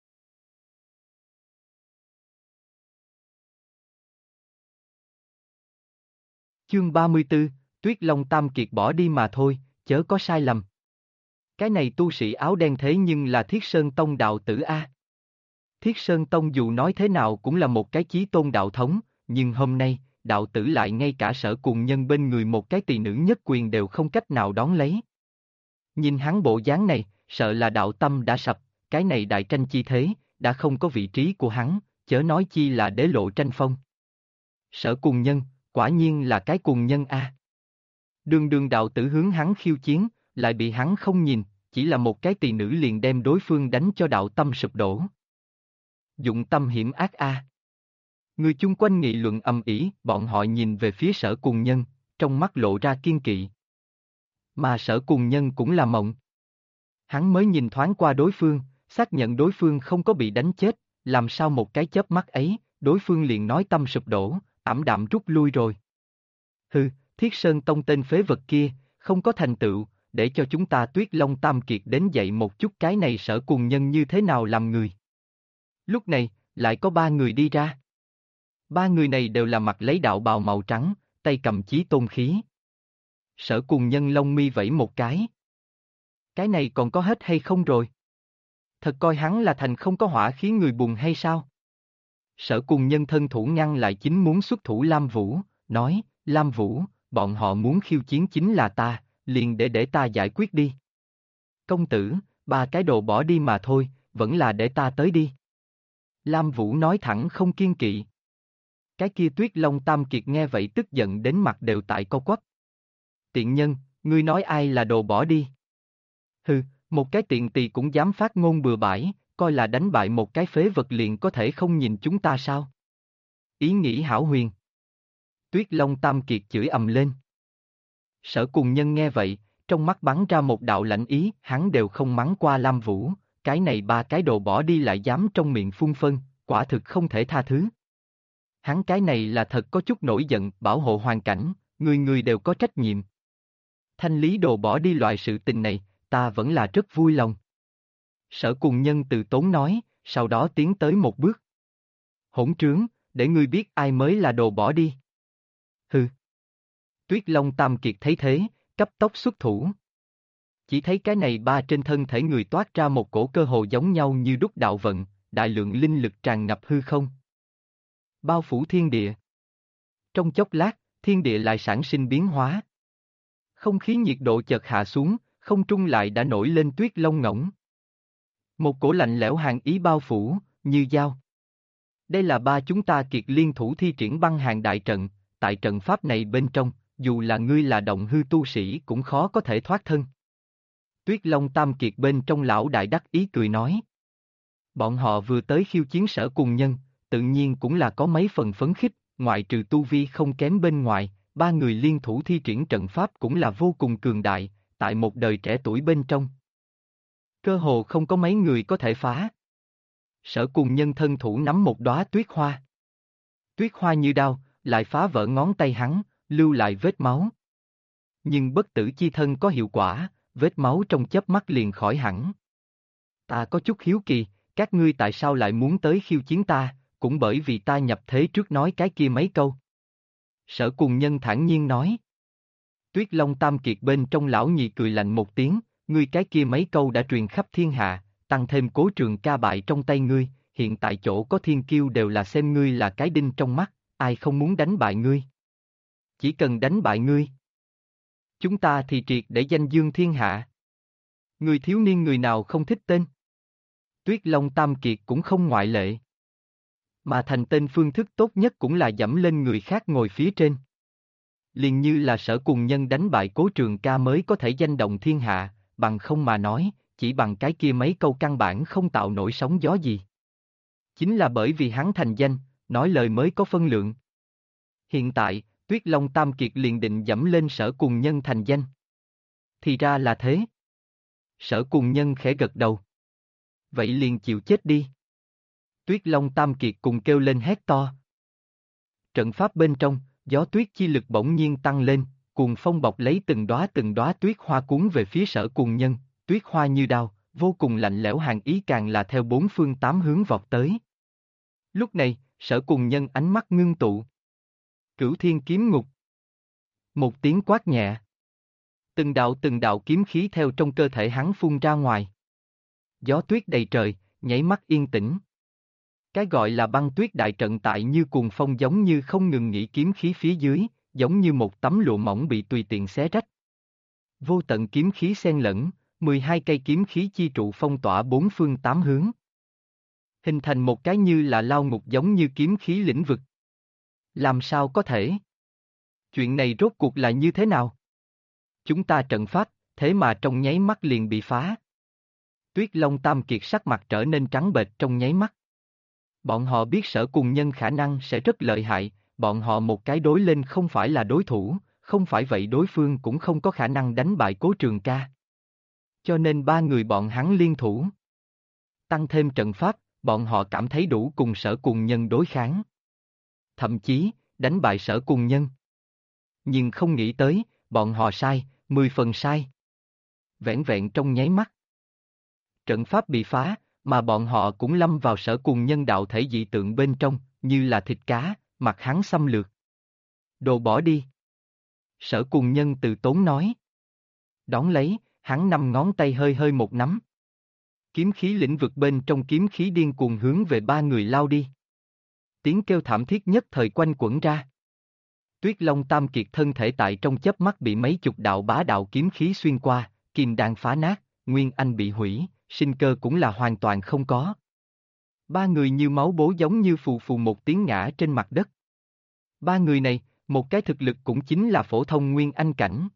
Chương 34, Tuyết Long Tam Kiệt bỏ đi mà thôi, chớ có sai lầm. Cái này tu sĩ áo đen thế nhưng là Thiết Sơn Tông đạo tử a. Thiết Sơn Tông dù nói thế nào cũng là một cái chí tôn đạo thống, nhưng hôm nay, đạo tử lại ngay cả Sở Cuồng Nhân bên người một cái tỳ nữ nhất quyền đều không cách nào đón lấy. Nhìn hắn bộ dáng này, sợ là đạo tâm đã sập, cái này đại tranh chi thế, đã không có vị trí của hắn, chớ nói chi là đế lộ tranh phong. Sở Cuồng Nhân, quả nhiên là cái cuồng nhân a. Đường đường đạo tử hướng hắn khiêu chiến, lại bị hắn không nhìn, chỉ là một cái tỳ nữ liền đem đối phương đánh cho đạo tâm sụp đổ. Dụng tâm hiểm ác a. Người chung quanh nghị luận ầm ĩ, bọn họ nhìn về phía Sở Cuồng Nhân, trong mắt lộ ra kiên kỵ. Mà Sở Cuồng Nhân cũng là mộng. Hắn mới nhìn thoáng qua đối phương, xác nhận đối phương không có bị đánh chết, làm sao một cái chớp mắt ấy, đối phương liền nói tâm sụp đổ, ảm đạm rút lui rồi. Hừ, Thiết Sơn Tông tên phế vật kia, không có thành tựu, để cho chúng ta Tuyết Long Tam Kiệt đến dạy một chút cái này Sở Cuồng Nhân như thế nào làm người. Lúc này, lại có ba người đi ra. Ba người này đều là mặc lấy đạo bào màu trắng, tay cầm chí tôn khí. Sở Cuồng Nhân lông mi vẫy một cái. Cái này còn có hết hay không rồi? Thật coi hắn là thành không có hỏa khí người buồn hay sao? Sở Cuồng Nhân thân thủ ngăn lại chính muốn xuất thủ Lam Vũ, nói, Lam Vũ, bọn họ muốn khiêu chiến chính là ta, liền để ta giải quyết đi. Công tử, ba cái đồ bỏ đi mà thôi, vẫn là để ta tới đi. Lam Vũ nói thẳng không kiên kỵ. Cái kia Tuyết Long Tam Kiệt nghe vậy tức giận đến mặt đều tại co quắp. Tiện nhân, ngươi nói ai là đồ bỏ đi? Hừ, một cái tiện tỳ cũng dám phát ngôn bừa bãi, coi là đánh bại một cái phế vật liền có thể không nhìn chúng ta sao? Ý nghĩ hão huyền. Tuyết Long Tam Kiệt chửi ầm lên. Sở Cuồng Nhân nghe vậy, trong mắt bắn ra một đạo lạnh ý, hắn đều không mắng qua Lam Vũ, cái này ba cái đồ bỏ đi lại dám trong miệng phun phân, quả thực không thể tha thứ. Hắn cái này là thật có chút nổi giận, bảo hộ hoàn cảnh, người người đều có trách nhiệm. Thanh lý đồ bỏ đi loại sự tình này, ta vẫn là rất vui lòng. Sở Cùng Nhân từ tốn nói, sau đó tiến tới một bước. Hỗn trướng, để ngươi biết ai mới là đồ bỏ đi. Hừ. Tuyết Long Tam Kiệt thấy thế, cấp tốc xuất thủ. Chỉ thấy cái này ba trên thân thể người toát ra một cổ cơ hồ giống nhau như đúc đạo vận, đại lượng linh lực tràn ngập hư không. Bao phủ thiên địa. Trong chốc lát, thiên địa lại sản sinh biến hóa. Không khí nhiệt độ chợt hạ xuống, không trung lại đã nổi lên tuyết lông ngỗng. Một cổ lạnh lẽo hàn ý bao phủ, như dao. Đây là ba chúng ta kiệt liên thủ thi triển băng hàng đại trận, tại trận pháp này bên trong, dù là ngươi là động hư tu sĩ cũng khó có thể thoát thân. Tuyết Long Tam Kiệt bên trong lão đại đắc ý cười nói. Bọn họ vừa tới khiêu chiến Sở Cùng Nhân, tự nhiên cũng là có mấy phần phấn khích, ngoại trừ tu vi không kém bên ngoài, ba người liên thủ thi triển trận pháp cũng là vô cùng cường đại, tại một đời trẻ tuổi bên trong. Cơ hồ không có mấy người có thể phá. Sở Cùng Nhân thân thủ nắm một đóa tuyết hoa. Tuyết hoa như đao, lại phá vỡ ngón tay hắn, lưu lại vết máu. Nhưng bất tử chi thân có hiệu quả, vết máu trong chớp mắt liền khỏi hẳn. Ta có chút hiếu kỳ, các ngươi tại sao lại muốn tới khiêu chiến ta, cũng bởi vì ta nhập thế trước nói cái kia mấy câu. Sở Cùng Nhân thản nhiên nói. Tuyết Long Tam Kiệt bên trong lão nhị cười lạnh một tiếng, ngươi cái kia mấy câu đã truyền khắp thiên hạ, tăng thêm Cố Trường Ca bại trong tay ngươi, hiện tại chỗ có thiên kiêu đều là xem ngươi là cái đinh trong mắt, ai không muốn đánh bại ngươi. Chỉ cần đánh bại ngươi, chúng ta thì triệt để danh dương thiên hạ. Người thiếu niên người nào không thích tên? Tuyết Long Tam Kiệt cũng không ngoại lệ. Mà thành tên phương thức tốt nhất cũng là dẫm lên người khác ngồi phía trên. Liền như là Sở Cùng Nhân đánh bại Cố Trường Ca mới có thể danh động thiên hạ, bằng không mà nói, chỉ bằng cái kia mấy câu căn bản không tạo nổi sóng gió gì. Chính là bởi vì hắn thành danh, nói lời mới có phân lượng. Hiện tại, Tuyết Long Tam Kiệt liền định dẫm lên Sở Cùng Nhân thành danh. Thì ra là thế. Sở Cùng Nhân khẽ gật đầu. Vậy liền chịu chết đi. Tuyết Long Tam Kiệt cùng kêu lên hét to. Trận pháp bên trong, gió tuyết chi lực bỗng nhiên tăng lên, cuồng phong bọc lấy từng đóa tuyết hoa cuốn về phía Sở Cùng Nhân, tuyết hoa như đao, vô cùng lạnh lẽo hàn ý càng là theo bốn phương tám hướng vọt tới. Lúc này, Sở Cùng Nhân ánh mắt ngưng tụ. Cửu Thiên Kiếm Ngục. Một tiếng quát nhẹ. Từng đạo kiếm khí theo trong cơ thể hắn phun ra ngoài. Gió tuyết đầy trời, nháy mắt yên tĩnh. Cái gọi là băng tuyết đại trận tại như cuồng phong giống như không ngừng nghỉ kiếm khí phía dưới, giống như một tấm lụa mỏng bị tùy tiện xé rách. Vô tận kiếm khí xen lẫn, 12 cây kiếm khí chi trụ phong tỏa bốn phương tám hướng. Hình thành một cái như là lao ngục giống như kiếm khí lĩnh vực. Làm sao có thể? Chuyện này rốt cuộc là như thế nào? Chúng ta trận pháp, thế mà trong nháy mắt liền bị phá. Tuyết Long Tam Kiệt sắc mặt trở nên trắng bệch trong nháy mắt. Bọn họ biết Sở Cùng Nhân khả năng sẽ rất lợi hại, bọn họ một cái đối lên không phải là đối thủ, không phải vậy đối phương cũng không có khả năng đánh bại Cố Trường Ca. Cho nên ba người bọn hắn liên thủ. Tăng thêm trận pháp, bọn họ cảm thấy đủ cùng Sở Cùng Nhân đối kháng. Thậm chí, đánh bại Sở Cùng Nhân. Nhưng không nghĩ tới, bọn họ sai, 10 phần sai. Vẻn vẹn trong nháy mắt. Trận pháp bị phá, mà bọn họ cũng lâm vào Sở Cùng Nhân đạo thể dị tượng bên trong, như là thịt cá, mặc hắn xâm lược. Đồ bỏ đi. Sở Cùng Nhân từ tốn nói. Đón lấy, hắn 5 ngón tay hơi hơi một nắm. Kiếm khí lĩnh vực bên trong kiếm khí điên cuồng hướng về ba người lao đi. Tiếng kêu thảm thiết nhất thời quanh quẩn ra. Tuyết Long Tam Kiệt thân thể tại trong chớp mắt bị mấy chục đạo bá đạo kiếm khí xuyên qua, kim đan phá nát, nguyên anh bị hủy, sinh cơ cũng là hoàn toàn không có. Ba người như máu bố giống như phù phù một tiếng ngã trên mặt đất. Ba người này, một cái thực lực cũng chính là phổ thông nguyên anh cảnh.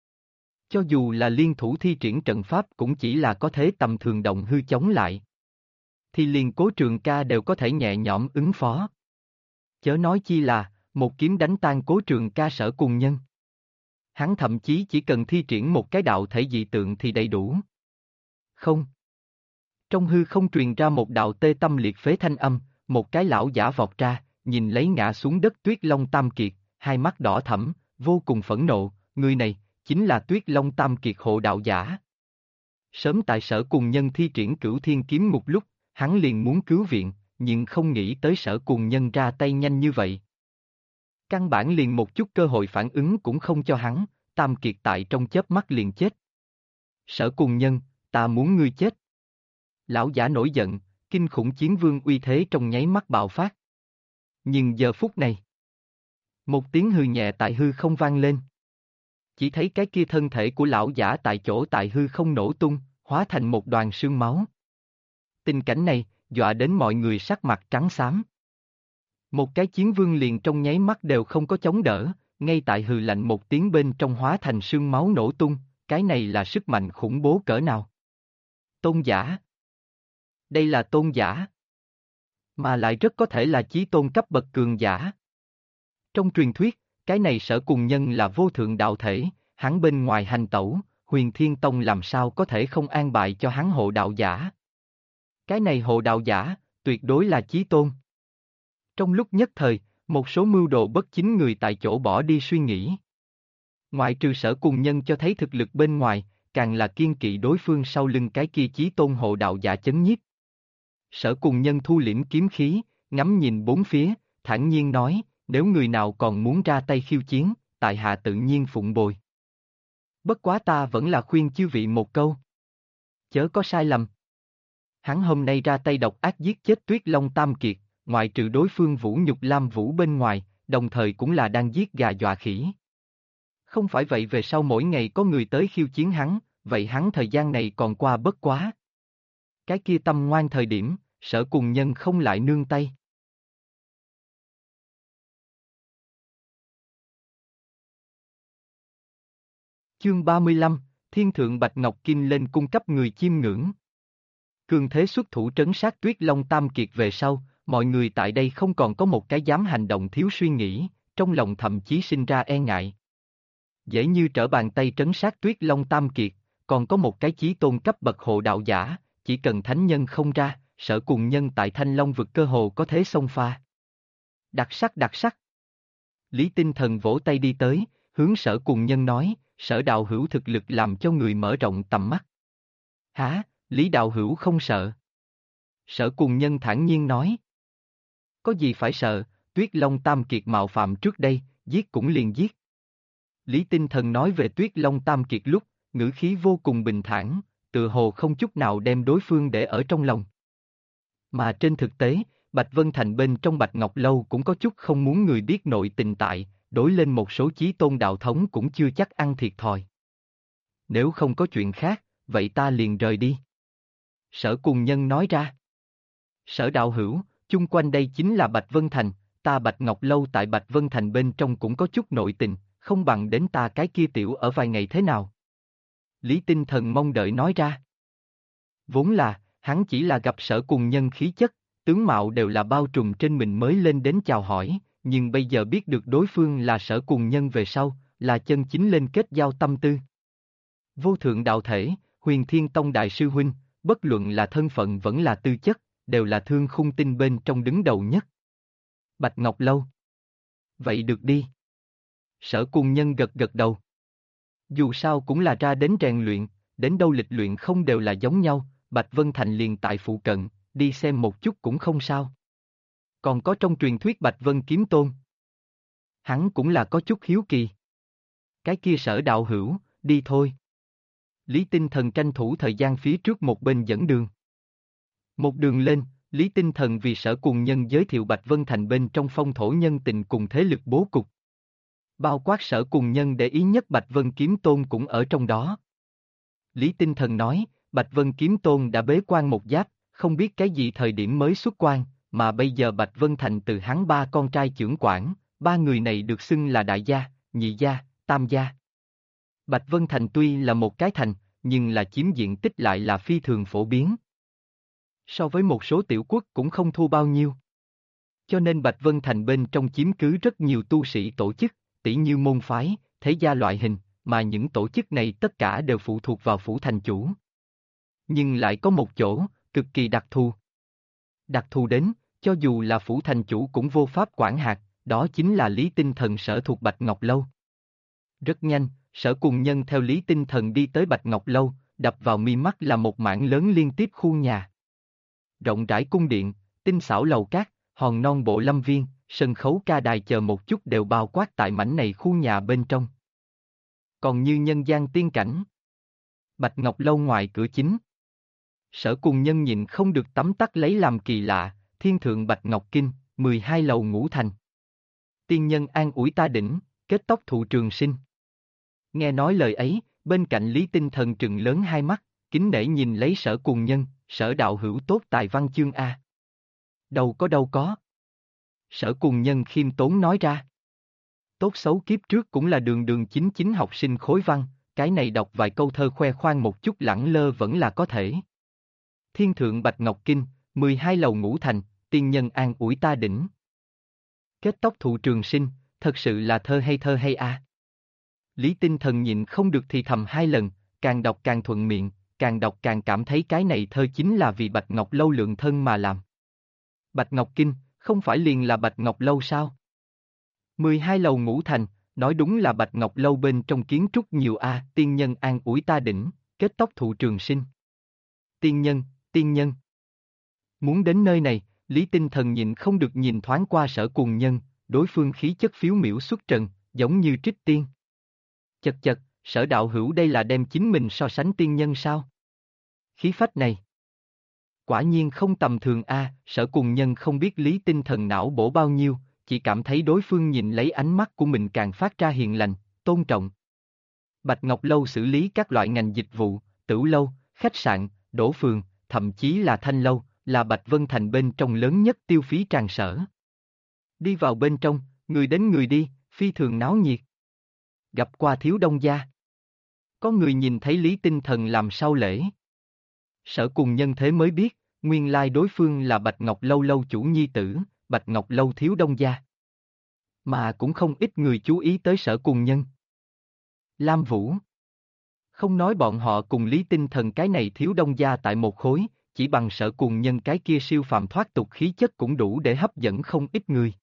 Cho dù là liên thủ thi triển trận pháp cũng chỉ là có thế tầm thường động hư chống lại. Thì liền Cố Trường Ca đều có thể nhẹ nhõm ứng phó. Chớ nói chi là, một kiếm đánh tan Cố Trường Ca Sở Cùng Nhân. Hắn thậm chí chỉ cần thi triển một cái đạo thể dị tượng thì đầy đủ. Không. Trong hư không truyền ra một đạo tê tâm liệt phế thanh âm, một cái lão giả vọt ra, nhìn lấy ngã xuống đất Tuyết Long Tam Kiệt, hai mắt đỏ thẫm, vô cùng phẫn nộ, người này, chính là Tuyết Long Tam Kiệt hộ đạo giả. Sớm tại Sở Cùng Nhân thi triển Cửu Thiên Kiếm Ngục lúc, hắn liền muốn cứu viện, nhưng không nghĩ tới Sở Cùng Nhân ra tay nhanh như vậy. Căn bản liền một chút cơ hội phản ứng cũng không cho hắn, Tam Kiệt tại trong chớp mắt liền chết. Sở Cùng Nhân, ta muốn ngươi chết. Lão giả nổi giận, kinh khủng chiến vương uy thế trong nháy mắt bạo phát. Nhưng giờ phút này, một tiếng hư nhẹ tại hư không vang lên. Chỉ thấy cái kia thân thể của lão giả tại chỗ tại hư không nổ tung, hóa thành một đoàn sương máu. Tình cảnh này, dọa đến mọi người sắc mặt trắng xám. Một cái chiến vương liền trong nháy mắt đều không có chống đỡ, ngay tại hừ lạnh một tiếng bên trong hóa thành sương máu nổ tung, cái này là sức mạnh khủng bố cỡ nào? Tôn giả. Đây là tôn giả. Mà lại rất có thể là chí tôn cấp bậc cường giả. Trong truyền thuyết, cái này Sở Cùng Nhân là vô thượng đạo thể, hắn bên ngoài hành tẩu, Huyền Thiên Tông làm sao có thể không an bài cho hắn hộ đạo giả. Cái này hộ đạo giả, tuyệt đối là chí tôn. Trong lúc nhất thời, một số mưu đồ bất chính người tại chỗ bỏ đi suy nghĩ. Ngoại trừ Sở Cùng Nhân cho thấy thực lực bên ngoài, càng là kiên kỵ đối phương sau lưng cái kia chí tôn hộ đạo giả chấn nhiếp. Sở Cùng Nhân thu liễm kiếm khí, ngắm nhìn bốn phía, thản nhiên nói, nếu người nào còn muốn ra tay khiêu chiến, tại hạ tự nhiên phụng bồi. Bất quá ta vẫn là khuyên chư vị một câu. Chớ có sai lầm. Hắn hôm nay ra tay độc ác giết chết Tuyết Long Tam Kiệt, ngoại trừ đối phương Vũ Nhục Lam Vũ bên ngoài, đồng thời cũng là đang giết gà dọa khỉ. Không phải vậy về sau mỗi ngày có người tới khiêu chiến hắn, vậy hắn thời gian này còn qua bất quá. Cái kia tâm ngoan thời điểm, Sở Cùng Nhân không lại nương tay. Chương 35, Thiên Thượng Bạch Ngọc Kim lên cung cấp người chiêm ngưỡng. Cường thế xuất thủ trấn sát Tuyết Long Tam Kiệt về sau, mọi người tại đây không còn có một cái dám hành động thiếu suy nghĩ, trong lòng thậm chí sinh ra e ngại. Dễ như trở bàn tay trấn sát Tuyết Long Tam Kiệt, còn có một cái chí tôn cấp bậc hộ đạo giả, chỉ cần thánh nhân không ra, Sở Cùng Nhân tại Thanh Long vực cơ hồ có thế xông pha. Đặc sắc đặc sắc. Lý Tinh Thần vỗ tay đi tới, hướng Sở Cùng Nhân nói, Sở đạo hữu thực lực làm cho người mở rộng tầm mắt. Hả, Lý đạo hữu không sợ? Sở Cùng Nhân thản nhiên nói. Có gì phải sợ, Tuyết Long Tam Kiệt mạo phạm trước đây, giết cũng liền giết. Lý Tinh Thần nói về Tuyết Long Tam Kiệt lúc, ngữ khí vô cùng bình thản, tựa hồ không chút nào đem đối phương để ở trong lòng. Mà trên thực tế, Bạch Vân Thành bên trong Bạch Ngọc Lâu cũng có chút không muốn người biết nội tình tại, đối lên một số chí tôn đạo thống cũng chưa chắc ăn thiệt thòi. Nếu không có chuyện khác, vậy ta liền rời đi. Sở Cùng Nhân nói ra. Sở đạo hữu, chung quanh đây chính là Bạch Vân Thành, ta Bạch Ngọc Lâu tại Bạch Vân Thành bên trong cũng có chút nội tình, không bằng đến ta cái kia tiểu ở vài ngày thế nào. Lý Tinh Thần mong đợi nói ra. Vốn là, hắn chỉ là gặp Sở Cùng Nhân khí chất, tướng mạo đều là bao trùm trên mình mới lên đến chào hỏi, nhưng bây giờ biết được đối phương là Sở Cùng Nhân về sau, là chân chính lên kết giao tâm tư. Vô thượng đạo thể, Huyền Thiên Tông Đại Sư Huynh, bất luận là thân phận vẫn là tư chất, đều là thương khung tinh bên trong đứng đầu nhất. Bạch Ngọc Lâu. Vậy được đi. Sở Cùng Nhân gật gật đầu. Dù sao cũng là ra đến rèn luyện, đến đâu lịch luyện không đều là giống nhau, Bạch Vân Thành liền tại phụ cận, đi xem một chút cũng không sao. Còn có trong truyền thuyết Bạch Vân Kiếm Tôn. Hắn cũng là có chút hiếu kỳ. Cái kia Sở đạo hữu, đi thôi. Lý Tinh Thần tranh thủ thời gian phía trước một bên dẫn đường. Một đường lên, Lý Tinh Thần vì Sở Cùng Nhân giới thiệu Bạch Vân Thành bên trong phong thổ nhân tình cùng thế lực bố cục. Bao quát Sở Cùng Nhân để ý nhất Bạch Vân Kiếm Tôn cũng ở trong đó. Lý Tinh Thần nói, Bạch Vân Kiếm Tôn đã bế quan một giáp, không biết cái gì thời điểm mới xuất quan, mà bây giờ Bạch Vân Thành từ hắn ba con trai chưởng quản, ba người này được xưng là đại gia, nhị gia, tam gia. Bạch Vân Thành tuy là một cái thành, nhưng là chiếm diện tích lại là phi thường phổ biến. So với một số tiểu quốc cũng không thua bao nhiêu. Cho nên Bạch Vân Thành bên trong chiếm cứ rất nhiều tu sĩ tổ chức, tỷ như môn phái, thế gia loại hình, mà những tổ chức này tất cả đều phụ thuộc vào phủ thành chủ. Nhưng lại có một chỗ, cực kỳ đặc thù. Đặc thù đến, cho dù là phủ thành chủ cũng vô pháp quản hạt, đó chính là Lý Tinh Thần sở thuộc Bạch Ngọc Lâu. Rất nhanh, Sở Cùng Nhân theo Lý Tinh Thần đi tới Bạch Ngọc Lâu, đập vào mi mắt là một mảng lớn liên tiếp khu nhà. Rộng rãi cung điện, tinh xảo lầu cát, hòn non bộ lâm viên, sân khấu ca đài chờ một chút đều bao quát tại mảnh này khu nhà bên trong. Còn như nhân gian tiên cảnh. Bạch Ngọc Lâu ngoài cửa chính. Sở Cùng Nhân nhìn không được tấm tắc lấy làm kỳ lạ, thiên thượng Bạch Ngọc Kinh, 12 lầu ngũ thành. Tiên nhân an ủi ta đỉnh, kết tóc thụ trường sinh. Nghe nói lời ấy, bên cạnh Lý Tinh Thần trừng lớn hai mắt, kính nể nhìn lấy Sở Cùng Nhân, Sở đạo hữu tốt tài văn chương a. Đâu có. Sở Cùng Nhân khiêm tốn nói ra. Tốt xấu kiếp trước cũng là đường đường chính chính học sinh khối văn, cái này đọc vài câu thơ khoe khoang một chút lẳng lơ vẫn là có thể. Thiên thượng Bạch Ngọc Kinh, 12 lầu ngũ thành, tiên nhân an ủi ta đỉnh. Kết tóc thụ trường sinh, thật sự là thơ hay a. Lý Tinh Thần nhịn không được thì thầm hai lần, càng đọc càng thuận miệng, càng đọc càng cảm thấy cái này thơ chính là vì Bạch Ngọc Lâu lượng thân mà làm. Bạch Ngọc Kinh, không phải liền là Bạch Ngọc Lâu sao? 12 lầu ngũ thành, nói đúng là Bạch Ngọc Lâu bên trong kiến trúc nhiều a. Tiên nhân an ủi ta đỉnh, kết tóc thụ trường sinh. Tiên nhân. Muốn đến nơi này, Lý Tinh Thần nhịn không được nhìn thoáng qua Sở Cùng Nhân, đối phương khí chất phiếu miểu xuất trần, giống như trích tiên. Chật, Sở đạo hữu đây là đem chính mình so sánh tiên nhân sao? Khí phách này. Quả nhiên không tầm thường a. Sở Cùng Nhân không biết Lý Tinh Thần não bổ bao nhiêu, chỉ cảm thấy đối phương nhìn lấy ánh mắt của mình càng phát ra hiền lành, tôn trọng. Bạch Ngọc Lâu xử lý các loại ngành dịch vụ, tửu lâu, khách sạn, đổ phường, thậm chí là thanh lâu, là Bạch Vân Thành bên trong lớn nhất tiêu phí tràn sở. Đi vào bên trong, người đến người đi, phi thường náo nhiệt. Gặp qua thiếu đông gia. Có người nhìn thấy Lý Tinh Thần làm sau lễ. Sở Cùng Nhân thế mới biết, nguyên lai đối phương là Bạch Ngọc Lâu lâu chủ nhi tử, Bạch Ngọc Lâu thiếu đông gia. Mà cũng không ít người chú ý tới Sở Cùng Nhân. Lam Vũ. Không nói bọn họ cùng Lý Tinh Thần cái này thiếu đông gia tại một khối, chỉ bằng Sở Cùng Nhân cái kia siêu phàm thoát tục khí chất cũng đủ để hấp dẫn không ít người.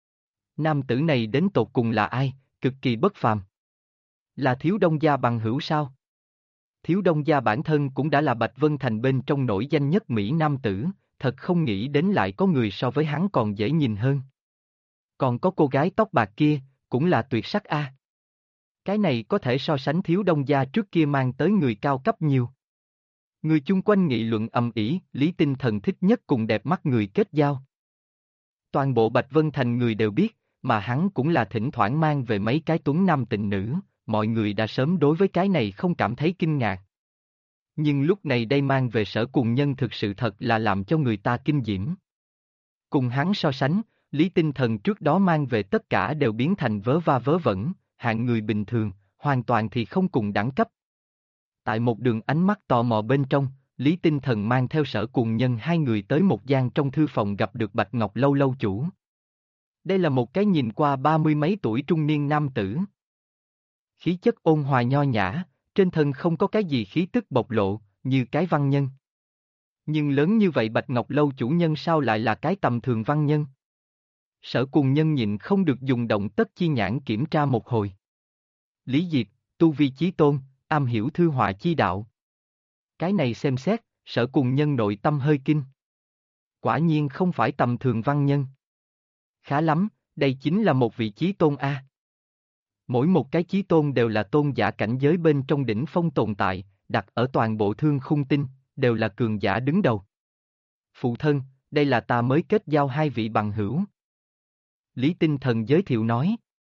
Nam tử này đến tột cùng là ai, cực kỳ bất phàm. Là thiếu đông gia bằng hữu sao? Thiếu đông gia bản thân cũng đã là Bạch Vân Thành bên trong nổi danh nhất Mỹ nam tử, thật không nghĩ đến lại có người so với hắn còn dễ nhìn hơn. Còn có cô gái tóc bạc kia, cũng là tuyệt sắc a. Cái này có thể so sánh thiếu đông gia trước kia mang tới người cao cấp nhiều. Người chung quanh nghị luận ầm ĩ, Lý Tinh Thần thích nhất cùng đẹp mắt người kết giao. Toàn bộ Bạch Vân Thành người đều biết, mà hắn cũng là thỉnh thoảng mang về mấy cái tuấn nam tịnh nữ, mọi người đã sớm đối với cái này không cảm thấy kinh ngạc. Nhưng lúc này đây mang về Sở Cùng Nhân thực sự thật là làm cho người ta kinh diễm. Cùng hắn so sánh, Lý Tinh Thần trước đó mang về tất cả đều biến thành vớ va vớ vẩn, hạng người bình thường, hoàn toàn thì không cùng đẳng cấp. Tại một đường ánh mắt tò mò bên trong, Lý Tinh Thần mang theo Sở Cùng Nhân hai người tới một gian trong thư phòng gặp được Bạch Ngọc Lâu lâu chủ. Đây là một cái nhìn qua 30 mấy tuổi trung niên nam tử. Khí chất ôn hòa nho nhã, trên thân không có cái gì khí tức bộc lộ, như cái văn nhân. Nhưng lớn như vậy Bạch Ngọc Lâu chủ nhân sao lại là cái tầm thường văn nhân? Sở Cùng Nhân nhịn không được dùng động tất chi nhãn kiểm tra một hồi. Lý Diệp, tu vi chí tôn, am hiểu thư họa chi đạo. Cái này xem xét, Sở Cùng Nhân nội tâm hơi kinh. Quả nhiên không phải tầm thường văn nhân. Khá lắm, đây chính là một vị chí tôn a. Mỗi một cái chí tôn đều là tôn giả cảnh giới bên trong đỉnh phong tồn tại, đặt ở toàn bộ thương khung tinh, đều là cường giả đứng đầu. Phụ thân, đây là ta mới kết giao hai vị bằng hữu. Lý Tinh Thần giới thiệu nói.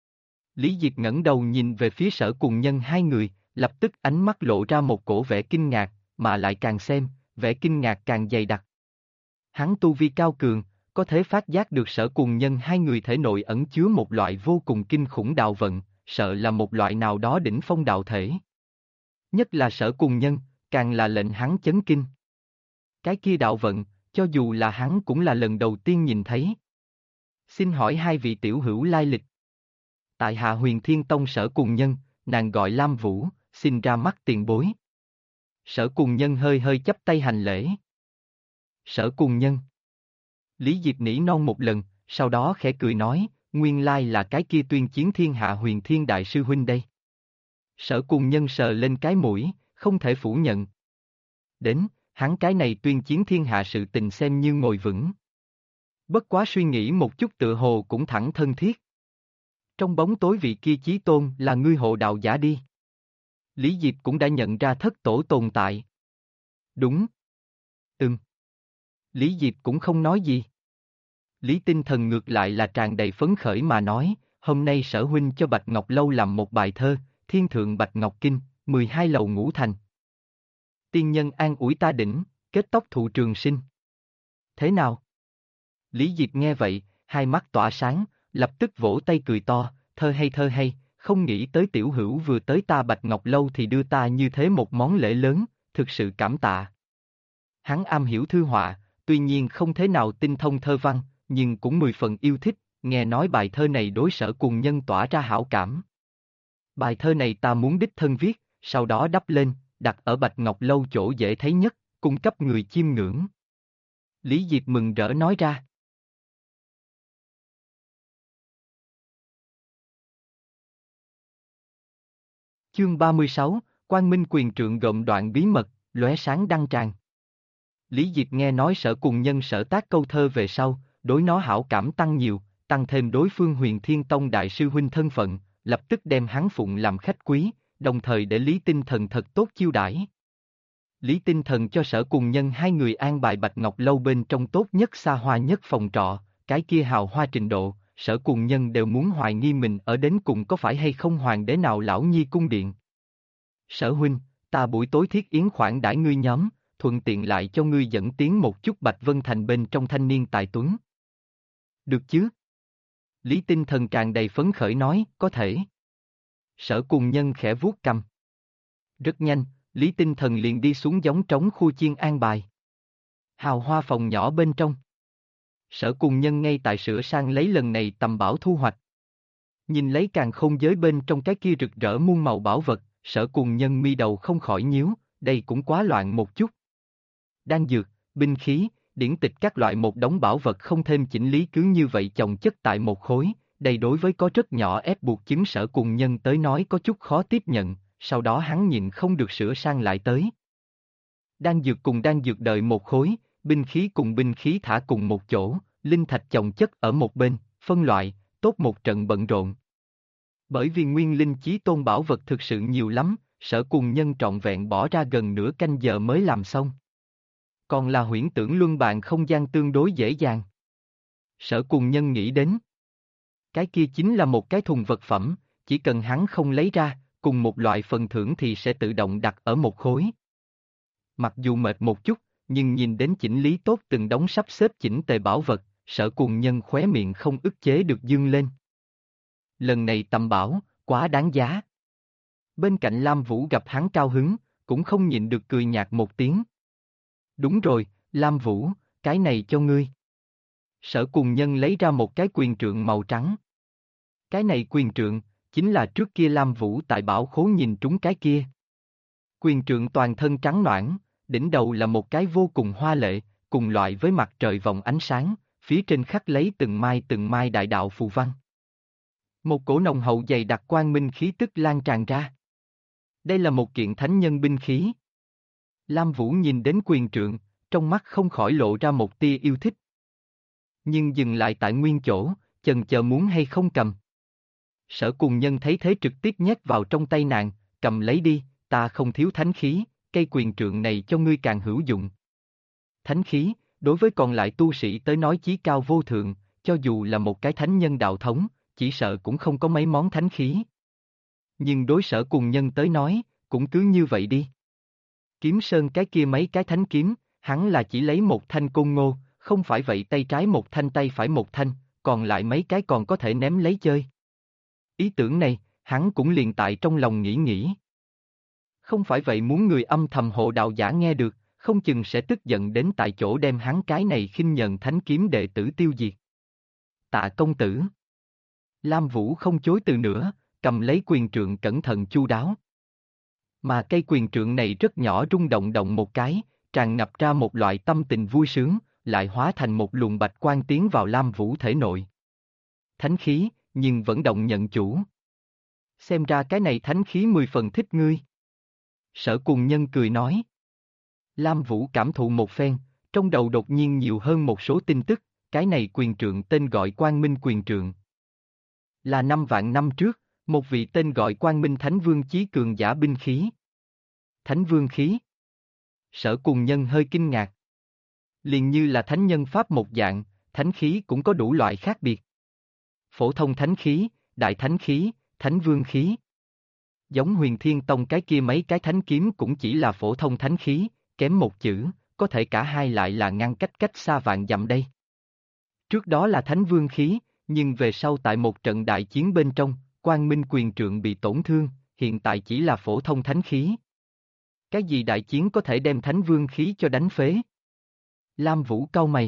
Lý Diệp ngẩng đầu nhìn về phía Sở Cùng Nhân hai người, lập tức ánh mắt lộ ra một cổ vẻ kinh ngạc, mà lại càng xem, vẻ kinh ngạc càng dày đặc. Hắn tu vi cao cường, có thể phát giác được Sở Cùng Nhân hai người thể nội ẩn chứa một loại vô cùng kinh khủng đạo vận, sợ là một loại nào đó đỉnh phong đạo thể. Nhất là Sở Cùng Nhân, càng là lệnh hắn chấn kinh. Cái kia đạo vận, cho dù là hắn cũng là lần đầu tiên nhìn thấy. Xin hỏi hai vị tiểu hữu lai lịch. Tại Hạ Huyền Thiên Tông Sở Cùng Nhân, nàng gọi Lam Vũ, xin ra mắt tiền bối. Sở Cùng Nhân hơi hơi chắp tay hành lễ. Sở Cùng Nhân. Lý Diệp nỉ non một lần, sau đó khẽ cười nói, nguyên lai là cái kia tuyên chiến thiên hạ Huyền Thiên đại sư huynh đây. Sở Cùng Nhân sờ lên cái mũi, không thể phủ nhận. Đến, hắn cái này tuyên chiến thiên hạ sự tình xem như ngồi vững. Bất quá suy nghĩ một chút tựa hồ cũng thẳng thân thiết. Trong bóng tối vị kia chí tôn là ngươi hộ đạo giả đi. Lý Diệp cũng đã nhận ra thất tổ tồn tại. Đúng. Lý Diệp cũng không nói gì. Lý Tinh Thần ngược lại là tràn đầy phấn khởi mà nói, hôm nay sở huynh cho Bạch Ngọc Lâu làm một bài thơ, Thiên Thượng Bạch Ngọc Kinh, 12 lầu ngũ thành. Tiên nhân an ủi ta đỉnh, kết tóc thụ trường sinh. Thế nào? Lý Diệp nghe vậy, hai mắt tỏa sáng, lập tức vỗ tay cười to, thơ hay, không nghĩ tới tiểu hữu vừa tới ta Bạch Ngọc Lâu thì đưa ta như thế một món lễ lớn, thực sự cảm tạ. Hắn am hiểu thư họa, tuy nhiên không thế nào tinh thông thơ văn, nhưng cũng 10 phần yêu thích, nghe nói bài thơ này đối Sở Cùng Nhân tỏa ra hảo cảm. Bài thơ này ta muốn đích thân viết, sau đó đắp lên, đặt ở Bạch Ngọc Lâu chỗ dễ thấy nhất, cung cấp người chiêm ngưỡng. Lý Diệp mừng rỡ nói ra. Chương 36, Quang Minh quyền trượng gộm đoạn bí mật, lóe sáng đăng tràn. Lý Diệp nghe nói Sở Cùng Nhân sở tác câu thơ về sau, đối nó hảo cảm tăng nhiều, tăng thêm đối phương Huyền Thiên Tông đại sư huynh thân phận, lập tức đem hắn phụng làm khách quý, đồng thời để Lý Tinh Thần thật tốt chiêu đãi. Lý Tinh Thần cho Sở Cùng Nhân hai người an bài Bạch Ngọc Lâu bên trong tốt nhất xa hoa nhất phòng trọ, cái kia hào hoa trình độ, Sở Cùng Nhân đều muốn hoài nghi mình ở đến cùng có phải hay không hoàng đế nào lão nhi cung điện. Sở huynh, ta buổi tối thiết yến khoản đãi ngươi nhóm, thuận tiện lại cho ngươi dẫn tiến một chút Bạch Vân Thành bên trong thanh niên tài tuấn. Được chứ? Lý Tinh Thần tràn đầy phấn khởi nói, có thể. Sở Cùng Nhân khẽ vuốt cằm. Rất nhanh, Lý Tinh Thần liền đi xuống giống trống khu chiên an bài. Hào hoa phòng nhỏ bên trong. Sở Cùng Nhân ngay tại sửa sang lấy lần này tầm bảo thu hoạch. Nhìn lấy càng không giới bên trong cái kia rực rỡ muôn màu bảo vật, Sở Cùng Nhân mi đầu không khỏi nhíu, đây cũng quá loạn một chút. Đan dược, binh khí, điển tịch các loại một đống bảo vật không thêm chỉnh lý cứ như vậy chồng chất tại một khối, đây đối với có rất nhỏ ép buộc chứng Sở Cùng Nhân tới nói có chút khó tiếp nhận, sau đó hắn nhịn không được sửa sang lại tới. Đan dược cùng đan dược đợi một khối, binh khí cùng binh khí thả cùng một chỗ, linh thạch chồng chất ở một bên, phân loại, tốt một trận bận rộn. Bởi vì nguyên linh chí tôn bảo vật thực sự nhiều lắm, Sở Cùng Nhân trọn vẹn bỏ ra gần nửa canh giờ mới làm xong. Còn là huyễn tưởng luân bàn không gian tương đối dễ dàng. Sở Cùng Nhân nghĩ đến. Cái kia chính là một cái thùng vật phẩm, chỉ cần hắn không lấy ra, cùng một loại phần thưởng thì sẽ tự động đặt ở một khối. Mặc dù mệt một chút, nhưng nhìn đến chỉnh lý tốt từng đống sắp xếp chỉnh tề bảo vật, Sở Cùng Nhân khóe miệng không ức chế được dương lên. Lần này tầm bảo, quá đáng giá. Bên cạnh Lam Vũ gặp hắn cao hứng, cũng không nhịn được cười nhạt một tiếng. Đúng rồi, Lam Vũ, cái này cho ngươi. Sở Cùng Nhân lấy ra một cái quyền trượng màu trắng. Cái này quyền trượng, chính là trước kia Lam Vũ tại bảo khố nhìn trúng cái kia. Quyền trượng toàn thân trắng noãn, đỉnh đầu là một cái vô cùng hoa lệ, cùng loại với mặt trời vòng ánh sáng, phía trên khắc lấy từng mai đại đạo phù văn. Một cổ nồng hậu dày đặc quang minh khí tức lan tràn ra. Đây là một kiện thánh nhân binh khí. Lam Vũ nhìn đến quyền trượng, trong mắt không khỏi lộ ra một tia yêu thích. Nhưng dừng lại tại nguyên chỗ, chần chờ muốn hay không cầm. Sở Cùng Nhân thấy thế trực tiếp nhét vào trong tay nàng, cầm lấy đi, ta không thiếu thánh khí, cây quyền trượng này cho ngươi càng hữu dụng. Thánh khí, đối với còn lại tu sĩ tới nói chí cao vô thượng, cho dù là một cái thánh nhân đạo thống, chỉ sợ cũng không có mấy món thánh khí. Nhưng đối Sở Cùng Nhân tới nói, cũng cứ như vậy đi. Kiếm Sơn cái kia mấy cái thánh kiếm, hắn là chỉ lấy một thanh côn ngô, không phải vậy tay trái một thanh tay phải một thanh, còn lại mấy cái còn có thể ném lấy chơi. Ý tưởng này, hắn cũng liền tại trong lòng nghĩ. Không phải vậy muốn người âm thầm hộ đạo giả nghe được, không chừng sẽ tức giận đến tại chỗ đem hắn cái này khinh nhận thánh kiếm đệ tử tiêu diệt. Tạ công tử. Lam Vũ không chối từ nữa, cầm lấy quyền trượng cẩn thận chu đáo. Mà cây quyền trượng này rất nhỏ rung động động một cái, tràn ngập ra một loại tâm tình vui sướng, lại hóa thành một luồng bạch quang tiến vào Lam Vũ thể nội. Thánh khí, nhưng vẫn động nhận chủ. Xem ra cái này thánh khí 10 phần thích ngươi. Sở Cùng Nhân cười nói. Lam Vũ cảm thụ một phen, trong đầu đột nhiên nhiều hơn một số tin tức, cái này quyền trượng tên gọi Quang Minh quyền trượng. Là 5 vạn năm trước, một vị tên gọi Quang Minh Thánh Vương chí cường giả binh khí. Thánh Vương khí. Sở Cùng Nhân hơi kinh ngạc. Liền như là thánh nhân pháp một dạng, thánh khí cũng có đủ loại khác biệt. Phổ thông thánh khí, đại thánh khí, thánh vương khí. Giống Huyền Thiên Tông cái kia mấy cái thánh kiếm cũng chỉ là phổ thông thánh khí, kém một chữ, có thể cả hai lại là ngăn cách xa vạn dặm đây. Trước đó là thánh vương khí, nhưng về sau tại một trận đại chiến bên trong, Quang Minh quyền trượng bị tổn thương, hiện tại chỉ là phổ thông thánh khí. Cái gì đại chiến có thể đem thánh vương khí cho đánh phế? Lam Vũ cau mày.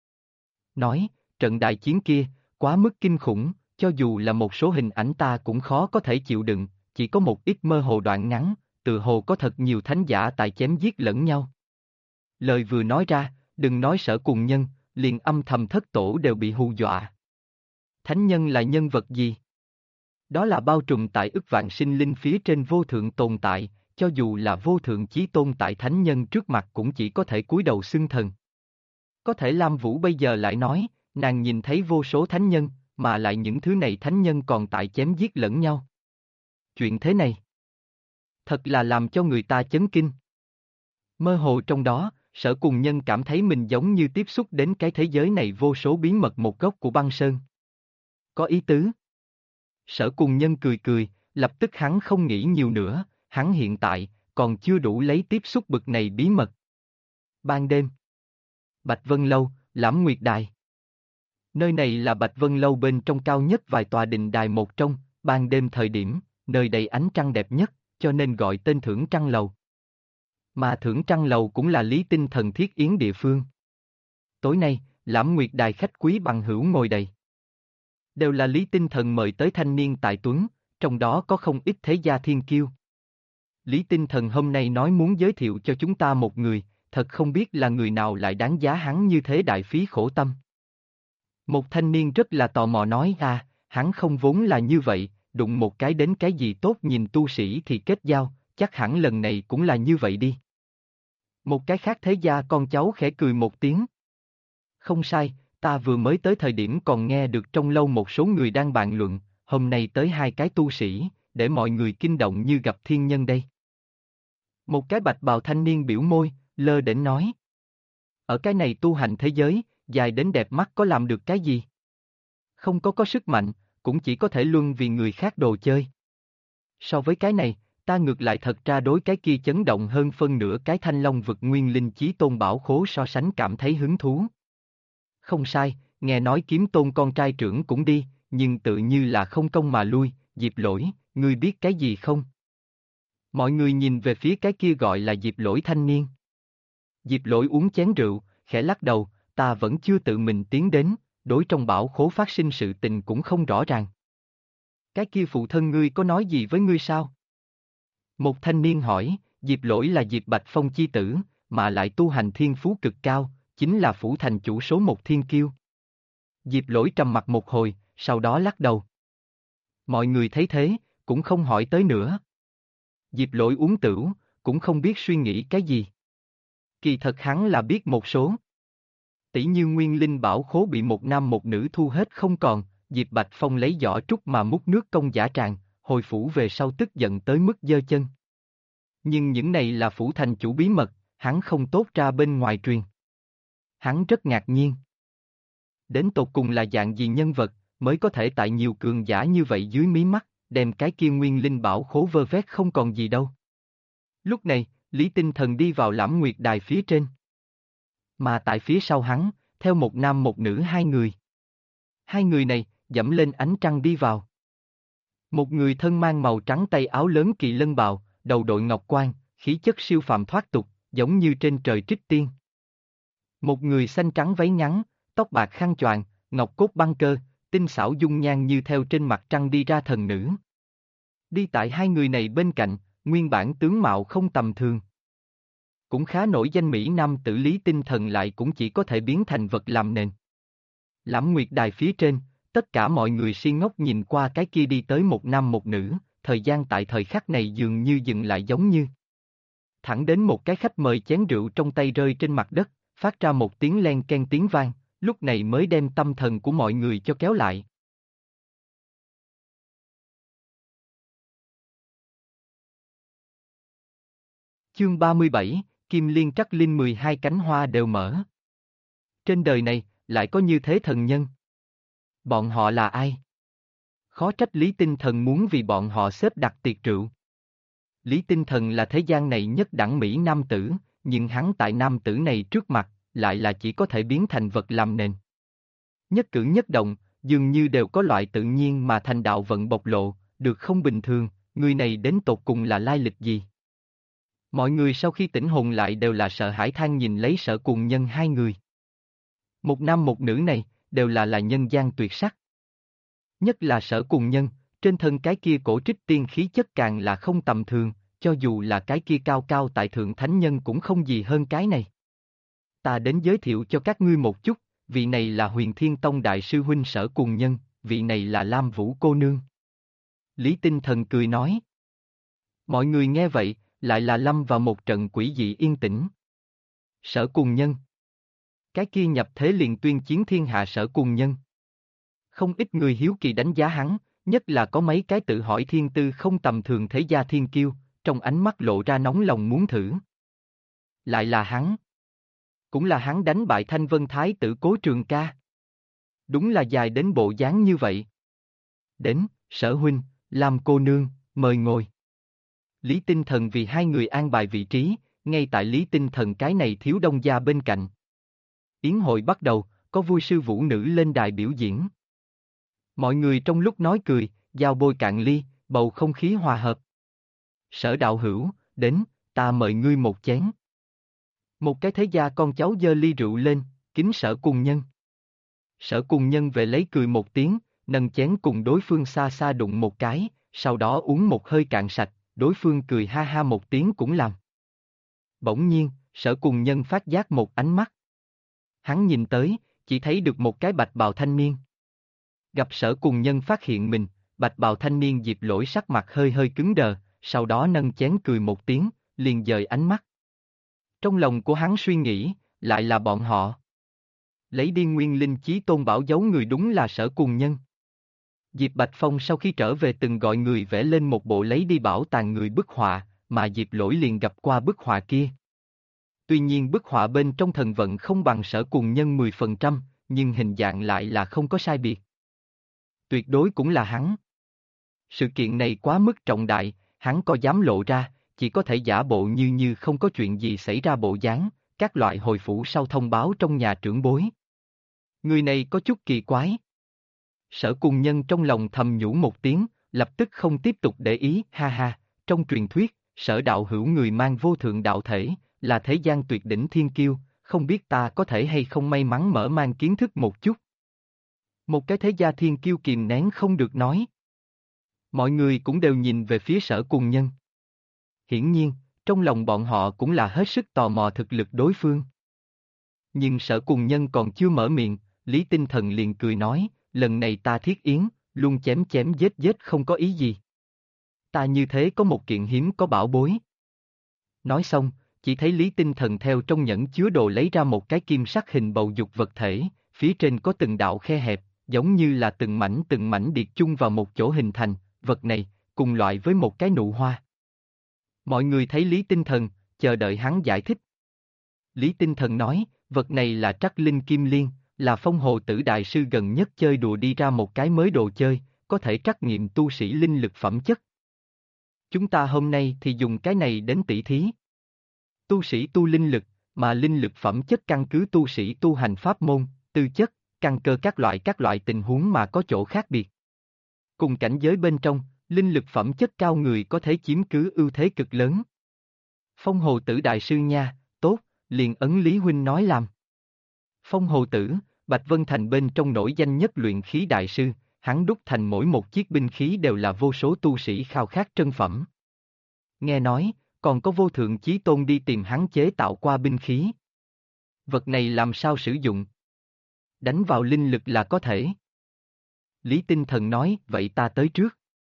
Nói, trận đại chiến kia, quá mức kinh khủng, cho dù là một số hình ảnh ta cũng khó có thể chịu đựng, chỉ có một ít mơ hồ đoạn ngắn, tự hồ có thật nhiều thánh giả tại chém giết lẫn nhau. Lời vừa nói ra, đừng nói Sở Cùng Nhân, liền âm thầm thất tổ đều bị hù dọa. Thánh nhân là nhân vật gì? Đó là bao trùm tại ức vạn sinh linh phía trên vô thượng tồn tại, cho dù là vô thượng chí tôn tại thánh nhân trước mặt cũng chỉ có thể cúi đầu xưng thần. Có thể Lam Vũ bây giờ lại nói, nàng nhìn thấy vô số thánh nhân, mà lại những thứ này thánh nhân còn tại chém giết lẫn nhau. Chuyện thế này, thật là làm cho người ta chấn kinh. Mơ hồ trong đó, Sở Cùng Nhân cảm thấy mình giống như tiếp xúc đến cái thế giới này vô số bí mật một góc của băng sơn. Có ý tứ. Sở Cùng Nhân cười cười, lập tức hắn không nghĩ nhiều nữa, hắn hiện tại, còn chưa đủ lấy tiếp xúc bực này bí mật. Ban đêm. Bạch Vân Lâu, Lãm Nguyệt Đài. Nơi này là Bạch Vân Lâu bên trong cao nhất vài tòa đình đài một trong, ban đêm thời điểm, nơi đầy ánh trăng đẹp nhất, cho nên gọi tên Thưởng Trăng Lầu. Mà Thưởng Trăng Lầu cũng là Lý Tinh Thần thiết yến địa phương. Tối nay, Lãm Nguyệt Đài khách quý bằng hữu ngồi đầy. Đều là Lý Tinh Thần mời tới thanh niên tài tuấn, trong đó có không ít thế gia thiên kiêu. Lý Tinh Thần hôm nay nói muốn giới thiệu cho chúng ta một người, thật không biết là người nào lại đáng giá hắn như thế đại phí khổ tâm. Một thanh niên rất là tò mò nói hắn không vốn là như vậy, đụng một cái đến cái gì tốt nhìn tu sĩ thì kết giao, chắc hẳn lần này cũng là như vậy đi. Một cái khác thế gia con cháu khẽ cười một tiếng. Không sai, ta vừa mới tới thời điểm còn nghe được trong lâu một số người đang bàn luận, hôm nay tới 2 cái tu sĩ, để mọi người kinh động như gặp thiên nhân đây. Một cái bạch bào thanh niên biểu môi, lơ đễnh nói. Ở cái này tu hành thế giới, dài đến đẹp mắt có làm được cái gì? Không có sức mạnh, cũng chỉ có thể luân vì người khác đồ chơi. So với cái này, ta ngược lại thật ra đối cái kia chấn động hơn phân nửa cái Thanh Long vực nguyên linh chí tôn bảo khố so sánh cảm thấy hứng thú. Không sai, nghe nói kiếm tôn con trai trưởng cũng đi, nhưng tự như là không công mà lui, Diệp Lỗi, ngươi biết cái gì không? Mọi người nhìn về phía cái kia gọi là Diệp Lỗi thanh niên. Diệp Lỗi uống chén rượu, khẽ lắc đầu, ta vẫn chưa tự mình tiến đến, đối trong bảo khố phát sinh sự tình cũng không rõ ràng. Cái kia phụ thân ngươi có nói gì với ngươi sao? Một thanh niên hỏi, Diệp Lỗi là Diệp Bạch Phong chi tử, mà lại tu hành thiên phú cực cao, chính là phủ thành chủ số 1 thiên kiêu. Diệp Lỗi trầm mặt một hồi, sau đó lắc đầu. Mọi người thấy thế, cũng không hỏi tới nữa. Diệp Lỗi uống tửu, cũng không biết suy nghĩ cái gì. Kỳ thật hắn là biết một số. Tỷ như nguyên linh bảo khố bị một nam một nữ thu hết không còn, Diệp Bạch Phong lấy giỏ trúc mà múc nước công giả tràng, hồi phủ về sau tức giận tới mức giơ chân. Nhưng những này là phủ thành chủ bí mật, hắn không tốt ra bên ngoài truyền. Hắn rất ngạc nhiên. Đến tột cùng là dạng gì nhân vật, mới có thể tại nhiều cường giả như vậy dưới mí mắt, đem cái kia nguyên linh bảo khố vơ vét không còn gì đâu. Lúc này, Lý Tinh Thần đi vào Lãm Nguyệt Đài phía trên. Mà tại phía sau hắn, theo một nam một nữ 2 người. 2 người này, dẫm lên ánh trăng đi vào. Một người thân mang màu trắng tay áo lớn kỳ lân bào, đầu đội ngọc quan, khí chất siêu phàm thoát tục, giống như trên trời trích tiên. Một người xanh trắng váy ngắn, tóc bạc khăn choàng, ngọc cốt băng cơ, tinh xảo dung nhan như theo trên mặt trăng đi ra thần nữ. Đi tại 2 người này bên cạnh, nguyên bản tướng mạo không tầm thường. Cũng khá nổi danh Mỹ Nam tử Lý Tinh Thần lại cũng chỉ có thể biến thành vật làm nền. Lãm Nguyệt Đài phía trên, tất cả mọi người si ngốc nhìn qua cái kia đi tới một nam một nữ, thời gian tại thời khắc này dường như dừng lại giống như. Thẳng đến một cái khách mời chén rượu trong tay rơi trên mặt đất, phát ra một tiếng len ken tiếng vang, lúc này mới đem tâm thần của mọi người cho kéo lại. Chương 37, Kim Liên Trắc Linh 12 cánh hoa đều mở. Trên đời này, lại có như thế thần nhân. Bọn họ là ai? Khó trách Lý Tinh Thần muốn vì bọn họ xếp đặt tiệc rượu. Lý Tinh Thần là thế gian này nhất đẳng Mỹ nam tử, nhưng hắn tại nam tử này trước mặt, lại là chỉ có thể biến thành vật làm nền. Nhất cử nhất động, dường như đều có loại tự nhiên mà thành đạo vận bộc lộ, được không bình thường, người này đến tột cùng là lai lịch gì? Mọi người sau khi tỉnh hồn lại đều là sợ hãi than nhìn lấy Sở Cùng Nhân hai người. Một nam một nữ này, đều là nhân gian tuyệt sắc. Nhất là Sở Cùng Nhân, trên thân cái kia cổ trích tiên khí chất càng là không tầm thường, cho dù là cái kia cao cao tại thượng thánh nhân cũng không gì hơn cái này. Ta đến giới thiệu cho các ngươi một chút, vị này là Huyền Thiên Tông Đại sư huynh Sở Cùng Nhân, vị này là Lam Vũ cô nương. Lý Tinh Thần cười nói. Mọi người nghe vậy, lại là lâm vào một trận quỷ dị yên tĩnh. Sở Cùng Nhân. Cái kia nhập thế liền tuyên chiến thiên hạ Sở Cùng Nhân. Không ít người hiếu kỳ đánh giá hắn, nhất là có mấy cái tự hỏi thiên tư không tầm thường thế gia thiên kiêu, trong ánh mắt lộ ra nóng lòng muốn thử. Lại là hắn. Cũng là hắn đánh bại Thanh Vân Thái tử Cố Trường Ca. Đúng là dài đến bộ dáng như vậy. Đến, Sở huynh, Lam cô nương, mời ngồi. Lý Tinh Thần vì hai người an bài vị trí, ngay tại Lý Tinh Thần cái này thiếu đông gia bên cạnh. Yến hội bắt đầu, có vui sư vũ nữ lên đài biểu diễn. Mọi người trong lúc nói cười, giao bôi cạn ly, bầu không khí hòa hợp. Sở đạo hữu, đến, ta mời ngươi một chén. Một cái thế gia con cháu giơ ly rượu lên, kính Sở Cùng Nhân. Sở Cùng Nhân về lấy cười một tiếng, nâng chén cùng đối phương xa xa đụng một cái, sau đó uống một hơi cạn sạch, đối phương cười ha ha một tiếng cũng làm. Bỗng nhiên, Sở Cùng Nhân phát giác một ánh mắt. Hắn nhìn tới, chỉ thấy được một cái bạch bào thanh niên. Gặp Sở Cùng Nhân phát hiện mình, bạch bào thanh niên Diệp Lỗi sắc mặt hơi hơi cứng đờ, sau đó nâng chén cười một tiếng, liền dời ánh mắt. Trong lòng của hắn suy nghĩ, lại là bọn họ. Lấy đi Nguyên Linh Chí Tôn bảo giấu người đúng là Sở Cùng Nhân. Diệp Bạch Phong sau khi trở về từng gọi người vẽ lên một bộ lấy đi bảo tàng người bức họa, mà Diệp Lỗi liền gặp qua bức họa kia. Tuy nhiên bức họa bên trong thần vận không bằng Sở Cùng Nhân 10%, nhưng hình dạng lại là không có sai biệt. Tuyệt đối cũng là hắn. Sự kiện này quá mức trọng đại, hắn có dám lộ ra, chỉ có thể giả bộ như không có chuyện gì xảy ra bộ dáng, các loại hồi phủ sau thông báo trong nhà trưởng bối. Người này có chút kỳ quái. Sở Cùng Nhân trong lòng thầm nhủ một tiếng, lập tức không tiếp tục để ý, ha ha, trong truyền thuyết, Sở đạo hữu người mang vô thượng đạo thể, là thế gian tuyệt đỉnh thiên kiêu, không biết ta có thể hay không may mắn mở mang kiến thức một chút. Một cái thế gia thiên kiêu kìm nén không được nói. Mọi người cũng đều nhìn về phía Sở Cùng Nhân. Hiển nhiên, trong lòng bọn họ cũng là hết sức tò mò thực lực đối phương. Nhưng Sở Cùng Nhân còn chưa mở miệng, Lý Tinh Thần liền cười nói, lần này ta thiết yến, luôn chém chém giết giết không có ý gì. Ta như thế có một kiện hiếm có bảo bối. Nói xong, chỉ thấy Lý Tinh Thần theo trong nhẫn chứa đồ lấy ra một cái kim sắc hình bầu dục vật thể, phía trên có từng đạo khe hẹp, giống như là từng mảnh điệt chung vào một chỗ hình thành, vật này, cùng loại với một cái nụ hoa. Mọi người thấy Lý Tinh Thần, chờ đợi hắn giải thích. Lý Tinh Thần nói, vật này là Trắc Linh Kim Liên, là Phong Hồ Tử Đại Sư gần nhất chơi đùa đi ra một cái mới đồ chơi, có thể trắc nghiệm tu sĩ linh lực phẩm chất. Chúng ta hôm nay thì dùng cái này đến tỉ thí. Tu sĩ tu linh lực, mà linh lực phẩm chất căn cứ tu sĩ tu hành pháp môn, tư chất, căn cơ các loại tình huống mà có chỗ khác biệt. Cùng cảnh giới bên trong, linh lực phẩm chất cao người có thể chiếm cứ ưu thế cực lớn. Phong Hồ Tử Đại Sư nha, tốt, liền ấn Lý Huynh nói làm. Phong Hồ Tử, Bạch Vân Thành bên trong nổi danh nhất luyện khí đại sư, hắn đúc thành mỗi một chiếc binh khí đều là vô số tu sĩ khao khát trân phẩm. Nghe nói, còn có vô thượng chí tôn đi tìm hắn chế tạo qua binh khí. Vật này làm sao sử dụng? Đánh vào linh lực là có thể. Lý Tinh Thần nói, vậy ta tới trước.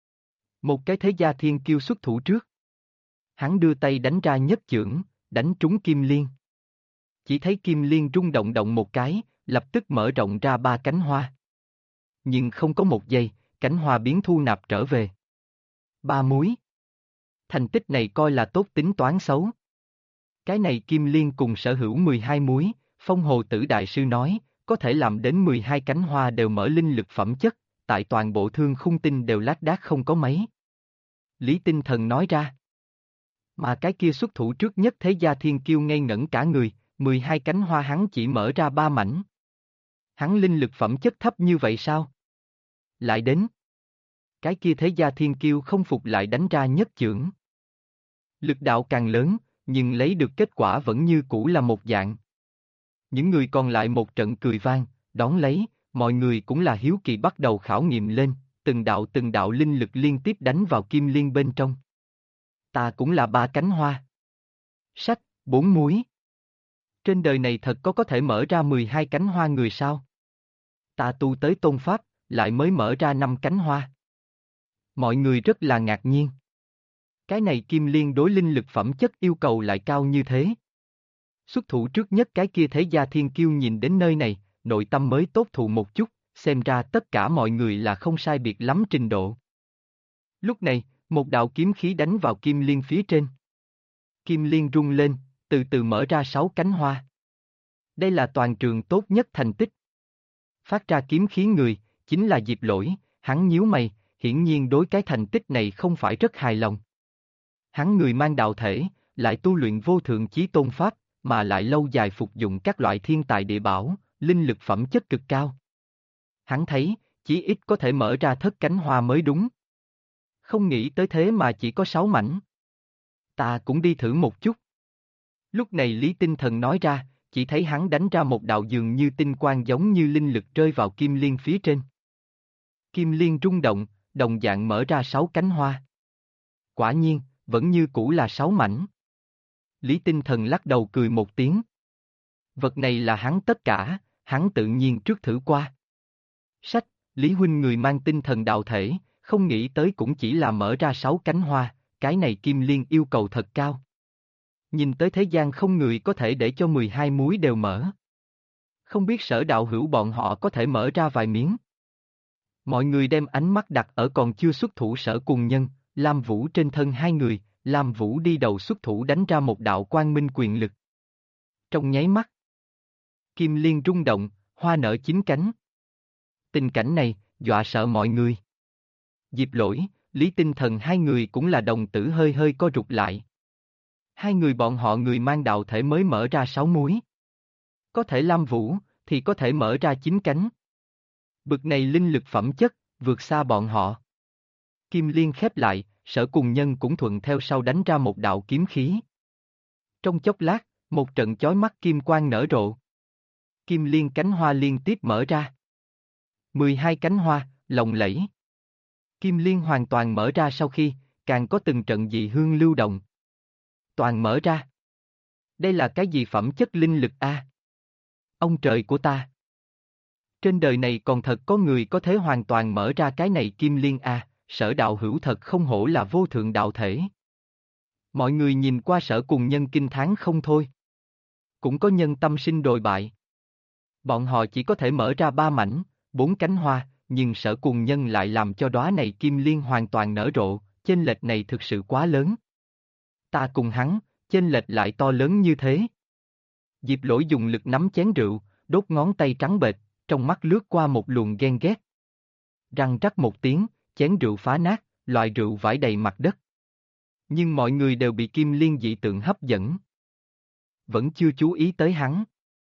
Một cái thế gia thiên kiêu xuất thủ trước. Hắn đưa tay đánh ra nhất chưởng, đánh trúng Kim Liên. Chỉ thấy Kim Liên rung động động một cái, lập tức mở rộng ra 3 cánh hoa. Nhưng không có một giây, cánh hoa biến thu nạp trở về. 3 múi. Thành tích này coi là tốt tính toán xấu. Cái này Kim Liên cùng sở hữu 12 múi, Phong Hồ Tử Đại Sư nói, có thể làm đến 12 cánh hoa đều mở linh lực phẩm chất, tại toàn bộ thương khung tinh đều lác đác không có mấy. Lý Tinh Thần nói ra. Mà cái kia xuất thủ trước nhất thế gia thiên kiêu ngây ngẩn cả người, 12 cánh hoa hắn chỉ mở ra 3 mảnh. Hắn linh lực phẩm chất thấp như vậy sao? Lại đến. Cái kia thế gia thiên kiêu không phục lại đánh ra nhất chưởng. Lực đạo càng lớn, nhưng lấy được kết quả vẫn như cũ là một dạng. Những người còn lại một trận cười vang, đón lấy, mọi người cũng là hiếu kỳ bắt đầu khảo nghiệm lên, từng đạo linh lực liên tiếp đánh vào Kim Liên bên trong. Ta cũng là 3 cánh hoa. Sách, 4 múi. Trên đời này thật có thể mở ra 12 cánh hoa người sao? Ta tu tới tôn pháp, lại mới mở ra 5 cánh hoa. Mọi người rất là ngạc nhiên. Cái này Kim Liên đối linh lực phẩm chất yêu cầu lại cao như thế. Xuất thủ trước nhất cái kia thế gia thiên kiêu nhìn đến nơi này, nội tâm mới tốt thụ một chút, xem ra tất cả mọi người là không sai biệt lắm trình độ. Lúc này, một đạo kiếm khí đánh vào Kim Liên phía trên. Kim Liên rung lên, từ từ mở ra 6 cánh hoa. Đây là toàn trường tốt nhất thành tích. Phát ra kiếm khí người, chính là Diệp Lỗi, hắn nhíu mày, hiển nhiên đối cái thành tích này không phải rất hài lòng. Hắn người mang đạo thể, lại tu luyện vô thượng chí tôn pháp, mà lại lâu dài phục dụng các loại thiên tài địa bảo, linh lực phẩm chất cực cao. Hắn thấy, chí ít có thể mở ra thất cánh hoa mới đúng. Không nghĩ tới thế mà chỉ có 6 mảnh. Ta cũng đi thử một chút. Lúc này Lý Tinh Thần nói ra, chỉ thấy hắn đánh ra một đạo dường như tinh quang giống như linh lực rơi vào Kim Liên phía trên. Kim Liên rung động, đồng dạng mở ra 6 cánh hoa. Quả nhiên, vẫn như cũ là 6 mảnh. Lý Tinh Thần lắc đầu cười một tiếng. Vật này là hắn tất cả, hắn tự nhiên trước thử qua. Sách, Lý Huynh người mang tinh thần đạo thể, không nghĩ tới cũng chỉ là mở ra 6 cánh hoa, cái này Kim Liên yêu cầu thật cao. Nhìn tới thế gian không người có thể để cho 12 múi đều mở. Không biết Sở đạo hữu bọn họ có thể mở ra vài miếng. Mọi người đem ánh mắt đặt ở còn chưa xuất thủ Sở Cùng Nhân, Lam Vũ trên thân hai người, Lam Vũ đi đầu xuất thủ đánh ra một đạo quang minh quyền lực. Trong nháy mắt, Kim Liên rung động, hoa nở 9 cánh. Tình cảnh này, dọa sợ mọi người. Diệp Lỗi, Lý Tinh Thần hai người cũng là đồng tử hơi hơi co rụt lại. Hai người bọn họ người mang đạo thể mới mở ra 6 múi. Có thể Lam Vũ, thì có thể mở ra 9 cánh. Bực này linh lực phẩm chất, vượt xa bọn họ. Kim Liên khép lại, Sở Cùng Nhân cũng thuận theo sau đánh ra một đạo kiếm khí. Trong chốc lát, một trận chói mắt kim quang nở rộ. Kim Liên cánh hoa liên tiếp mở ra. 12 cánh hoa, lộng lẫy. Kim Liên hoàn toàn mở ra sau khi, càng có từng trận dị hương lưu động. Toàn mở ra. Đây là cái gì phẩm chất linh lực a? Ông trời của ta! Trên đời này còn thật có người có thể hoàn toàn mở ra cái này Kim Liên a, Sở đạo hữu thật không hổ là vô thượng đạo thể. Mọi người nhìn qua Sở Cùng Nhân kinh thán không thôi. Cũng có nhân tâm sinh đồi bại. Bọn họ chỉ có thể mở ra 3 mảnh, 4 cánh hoa, nhưng Sở Cùng Nhân lại làm cho đóa này Kim Liên hoàn toàn nở rộ, chênh lệch này thực sự quá lớn. Ta cùng hắn, chênh lệch lại to lớn như thế. Diệp Lỗi dùng lực nắm chén rượu, đốt ngón tay trắng bệch, trong mắt lướt qua một luồng ghen ghét. Răng rắc một tiếng, chén rượu phá nát, loại rượu vãi đầy mặt đất. Nhưng mọi người đều bị Kim Liên dị tượng hấp dẫn. Vẫn chưa chú ý tới hắn.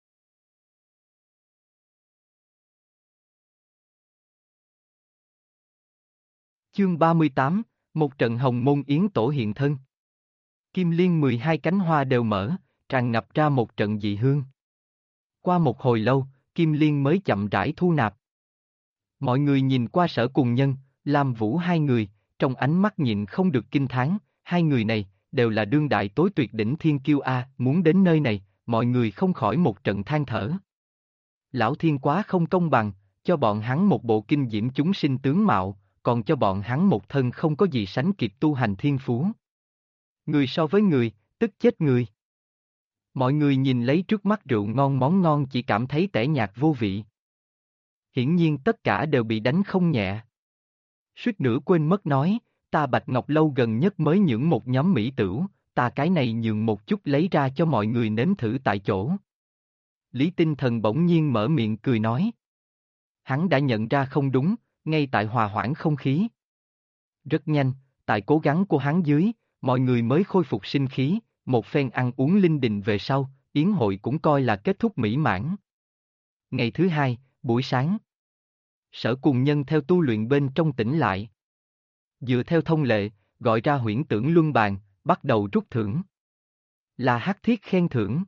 Chương 38, một trận hồng môn yến tổ hiện thân. Kim Liên 12 cánh hoa đều mở, tràn ngập ra một trận dị hương. Qua một hồi lâu, Kim Liên mới chậm rãi thu nạp. Mọi người nhìn qua Sở Cùng Nhân, Lam Vũ hai người, trong ánh mắt nhịn không được kinh thán, hai người này, đều là đương đại tối tuyệt đỉnh thiên kiêu a, muốn đến nơi này, mọi người không khỏi một trận than thở. Lão Thiên quá không công bằng, cho bọn hắn một bộ kinh diễm chúng sinh tướng mạo, còn cho bọn hắn một thân không có gì sánh kịp tu hành thiên phú. Người so với người, tức chết người. Mọi người nhìn lấy trước mắt rượu ngon món ngon chỉ cảm thấy tẻ nhạt vô vị. Hiển nhiên tất cả đều bị đánh không nhẹ. Suýt nữa quên mất nói, ta Bạch Ngọc Lâu gần nhất mới nhưỡng một nhóm mỹ tửu, ta cái này nhường một chút lấy ra cho mọi người nếm thử tại chỗ. Lý Tinh Thần bỗng nhiên mở miệng cười nói. Hắn đã nhận ra không đúng, ngay tại hòa hoãn không khí. Rất nhanh, tại cố gắng của hắn dưới, mọi người mới khôi phục sinh khí, một phen ăn uống linh đình về sau, yến hội cũng coi là kết thúc mỹ mãn. Ngày thứ hai, buổi sáng. Sở Cùng Nhân theo tu luyện bên trong tỉnh lại. Dựa theo thông lệ, gọi ra huyễn tưởng luân bàn, bắt đầu rút thưởng. Là hắc thiết khen thưởng.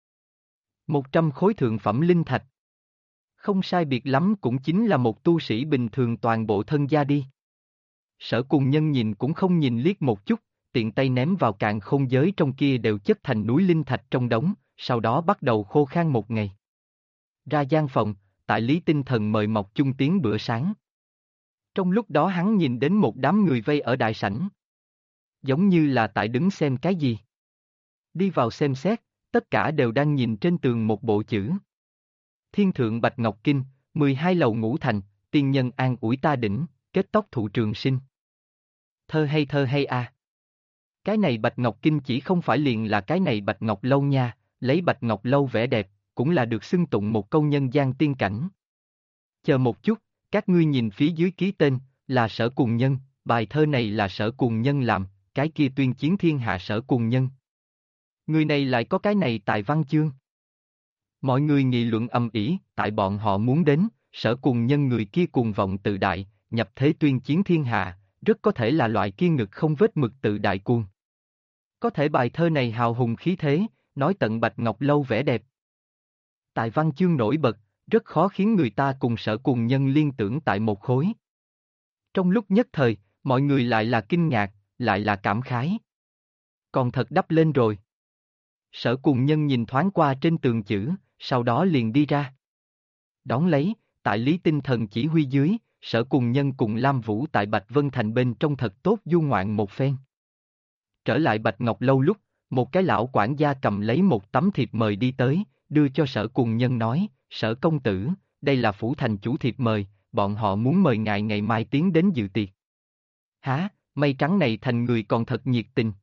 100 khối thượng phẩm linh thạch. Không sai biệt lắm cũng chính là một tu sĩ bình thường toàn bộ thân gia đi. Sở Cùng Nhân nhìn cũng không nhìn liếc một chút, tiện tay ném vào càn khôn giới trong kia đều chất thành núi linh thạch trong đống, sau đó bắt đầu khô khan một ngày. Ra gian phòng, tại Lý Tinh Thần mời Mộc Chung tiến bữa sáng. Trong lúc đó hắn nhìn đến một đám người vây ở đại sảnh. Giống như là tại đứng xem cái gì. Đi vào xem xét, tất cả đều đang nhìn trên tường một bộ chữ. Thiên thượng Bạch Ngọc Kinh, 12 lầu ngũ thành, tiên nhân an ủi ta đỉnh, kết tóc thụ trường sinh. Thơ hay à. Cái này Bạch Ngọc Kinh chỉ không phải liền là cái này Bạch Ngọc Lâu nha, lấy Bạch Ngọc Lâu vẻ đẹp, cũng là được xưng tụng một câu nhân gian tiên cảnh. Chờ một chút, các ngươi nhìn phía dưới ký tên, là Sở Cùng Nhân, bài thơ này là Sở Cùng Nhân làm, cái kia tuyên chiến thiên hạ Sở Cùng Nhân. Người này lại có cái này tại văn chương. Mọi người nghị luận ầm ĩ, tại bọn họ muốn đến, Sở Cùng Nhân người kia cuồng vọng tự đại, nhập thế tuyên chiến thiên hạ, rất có thể là loại kia ngực không vết mực tự đại cuồng. Có thể bài thơ này hào hùng khí thế, nói tận Bạch Ngọc Lâu vẻ đẹp. Tại văn chương nổi bật, rất khó khiến người ta cùng Sở Cùng Nhân liên tưởng tại một khối. Trong lúc nhất thời, mọi người lại là kinh ngạc, lại là cảm khái. Còn thật đắp lên rồi. Sở Cùng Nhân nhìn thoáng qua trên tường chữ, sau đó liền đi ra. Đón lấy, tại Lý Tinh Thần chỉ huy dưới, Sở Cùng Nhân cùng Lam Vũ tại Bạch Vân Thành bên trong thật tốt du ngoạn một phen. Trở lại Bạch Ngọc Lâu lúc, một cái lão quản gia cầm lấy một tấm thiệp mời đi tới, đưa cho Sở Cùng Nhân nói, Sở công tử, đây là phủ thành chủ thiệp mời, bọn họ muốn mời ngài ngày mai tiến đến dự tiệc. Hả, mây trắng này thành người còn thật nhiệt tình.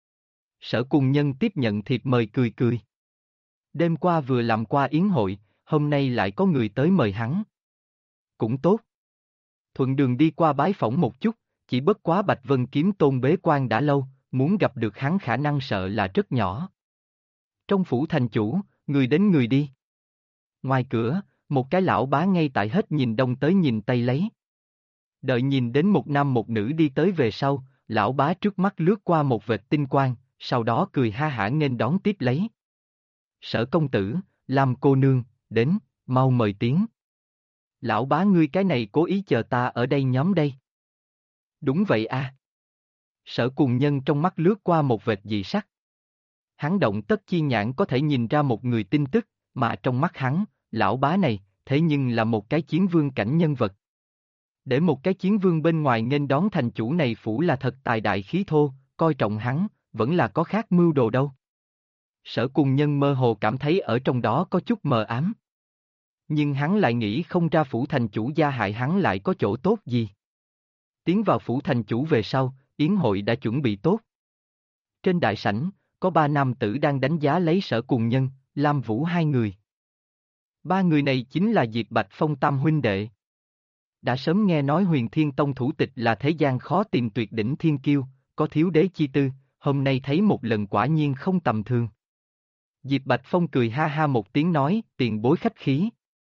Sở Cùng Nhân tiếp nhận thiệp mời cười cười. Đêm qua vừa làm qua yến hội, hôm nay lại có người tới mời hắn. Cũng tốt. Thuận đường đi qua bái phỏng một chút, chỉ bất quá Bạch Vân Kiếm Tôn bế quan đã lâu, muốn gặp được hắn khả năng sợ là rất nhỏ. Trong phủ thành chủ, người đến người đi. Ngoài cửa, một cái lão bá ngay tại hết nhìn đông tới nhìn tây lấy. Đợi nhìn đến một nam một nữ đi tới về sau, lão bá trước mắt lướt qua một vệt tinh quang, sau đó cười ha hả nghênh đón tiếp lấy. Sở công tử, Lam cô nương, đến, mau mời tiến. Lão bá ngươi cái này cố ý chờ ta ở đây nhóm đây. Đúng vậy à. Sở Cùng Nhân trong mắt lướt qua một vệt dị sắc. Hắn động tất chi nhãn có thể nhìn ra một người tin tức, mà trong mắt hắn, lão bá này, thế nhưng là một cái chiến vương cảnh nhân vật. Để một cái chiến vương bên ngoài nghênh đón thành chủ này phủ là thật tài đại khí thô, coi trọng hắn, vẫn là có khác mưu đồ đâu. Sở Cùng Nhân mơ hồ cảm thấy ở trong đó có chút mờ ám. Nhưng hắn lại nghĩ không ra phủ thành chủ gia hại hắn lại có chỗ tốt gì. Tiến vào phủ thành chủ về sau, yến hội đã chuẩn bị tốt. Trên đại sảnh, có 3 nam tử đang đánh giá lấy Sở Cùng Nhân, Lam Vũ hai người. 3 người này chính là Diệp Bạch Phong tam huynh đệ. Đã sớm nghe nói Huyền Thiên Tông thủ tịch là thế gian khó tìm tuyệt đỉnh thiên kiêu, có thiếu đế chi tư, hôm nay thấy một lần quả nhiên không tầm thường. Diệp Bạch Phong cười ha ha một tiếng nói, tiền bối khách khí.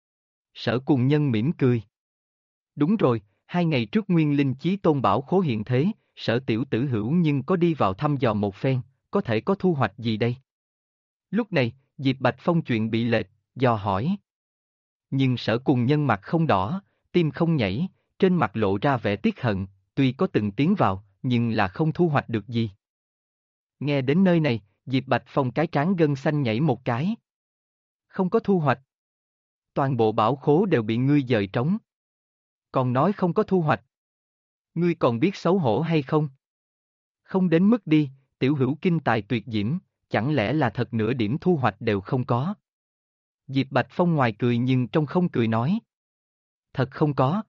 Sở Cùng Nhân mỉm cười. Đúng rồi, 2 ngày trước Nguyên Linh Chí Tôn bảo khố hiện thế, Sở tiểu tử hữu nhưng có đi vào thăm dò một phen, có thể có thu hoạch gì đây? Lúc này, Diệp Bạch Phong chuyện bị lệch, dò hỏi. Nhưng Sở Cùng Nhân mặt không đỏ, tim không nhảy, trên mặt lộ ra vẻ tiếc hận, tuy có từng tiến vào, nhưng là không thu hoạch được gì. Nghe đến nơi này, Diệp Bạch Phong cái trán gân xanh nhảy một cái. Không có thu hoạch. Toàn bộ bảo khố đều bị ngươi dời trống. Còn nói không có thu hoạch. Ngươi còn biết xấu hổ hay không? Không đến mức đi, tiểu hữu kinh tài tuyệt diễm, chẳng lẽ là thật nửa điểm thu hoạch đều không có? Diệp Bạch Phong ngoài cười nhưng trong không cười nói. Thật không có.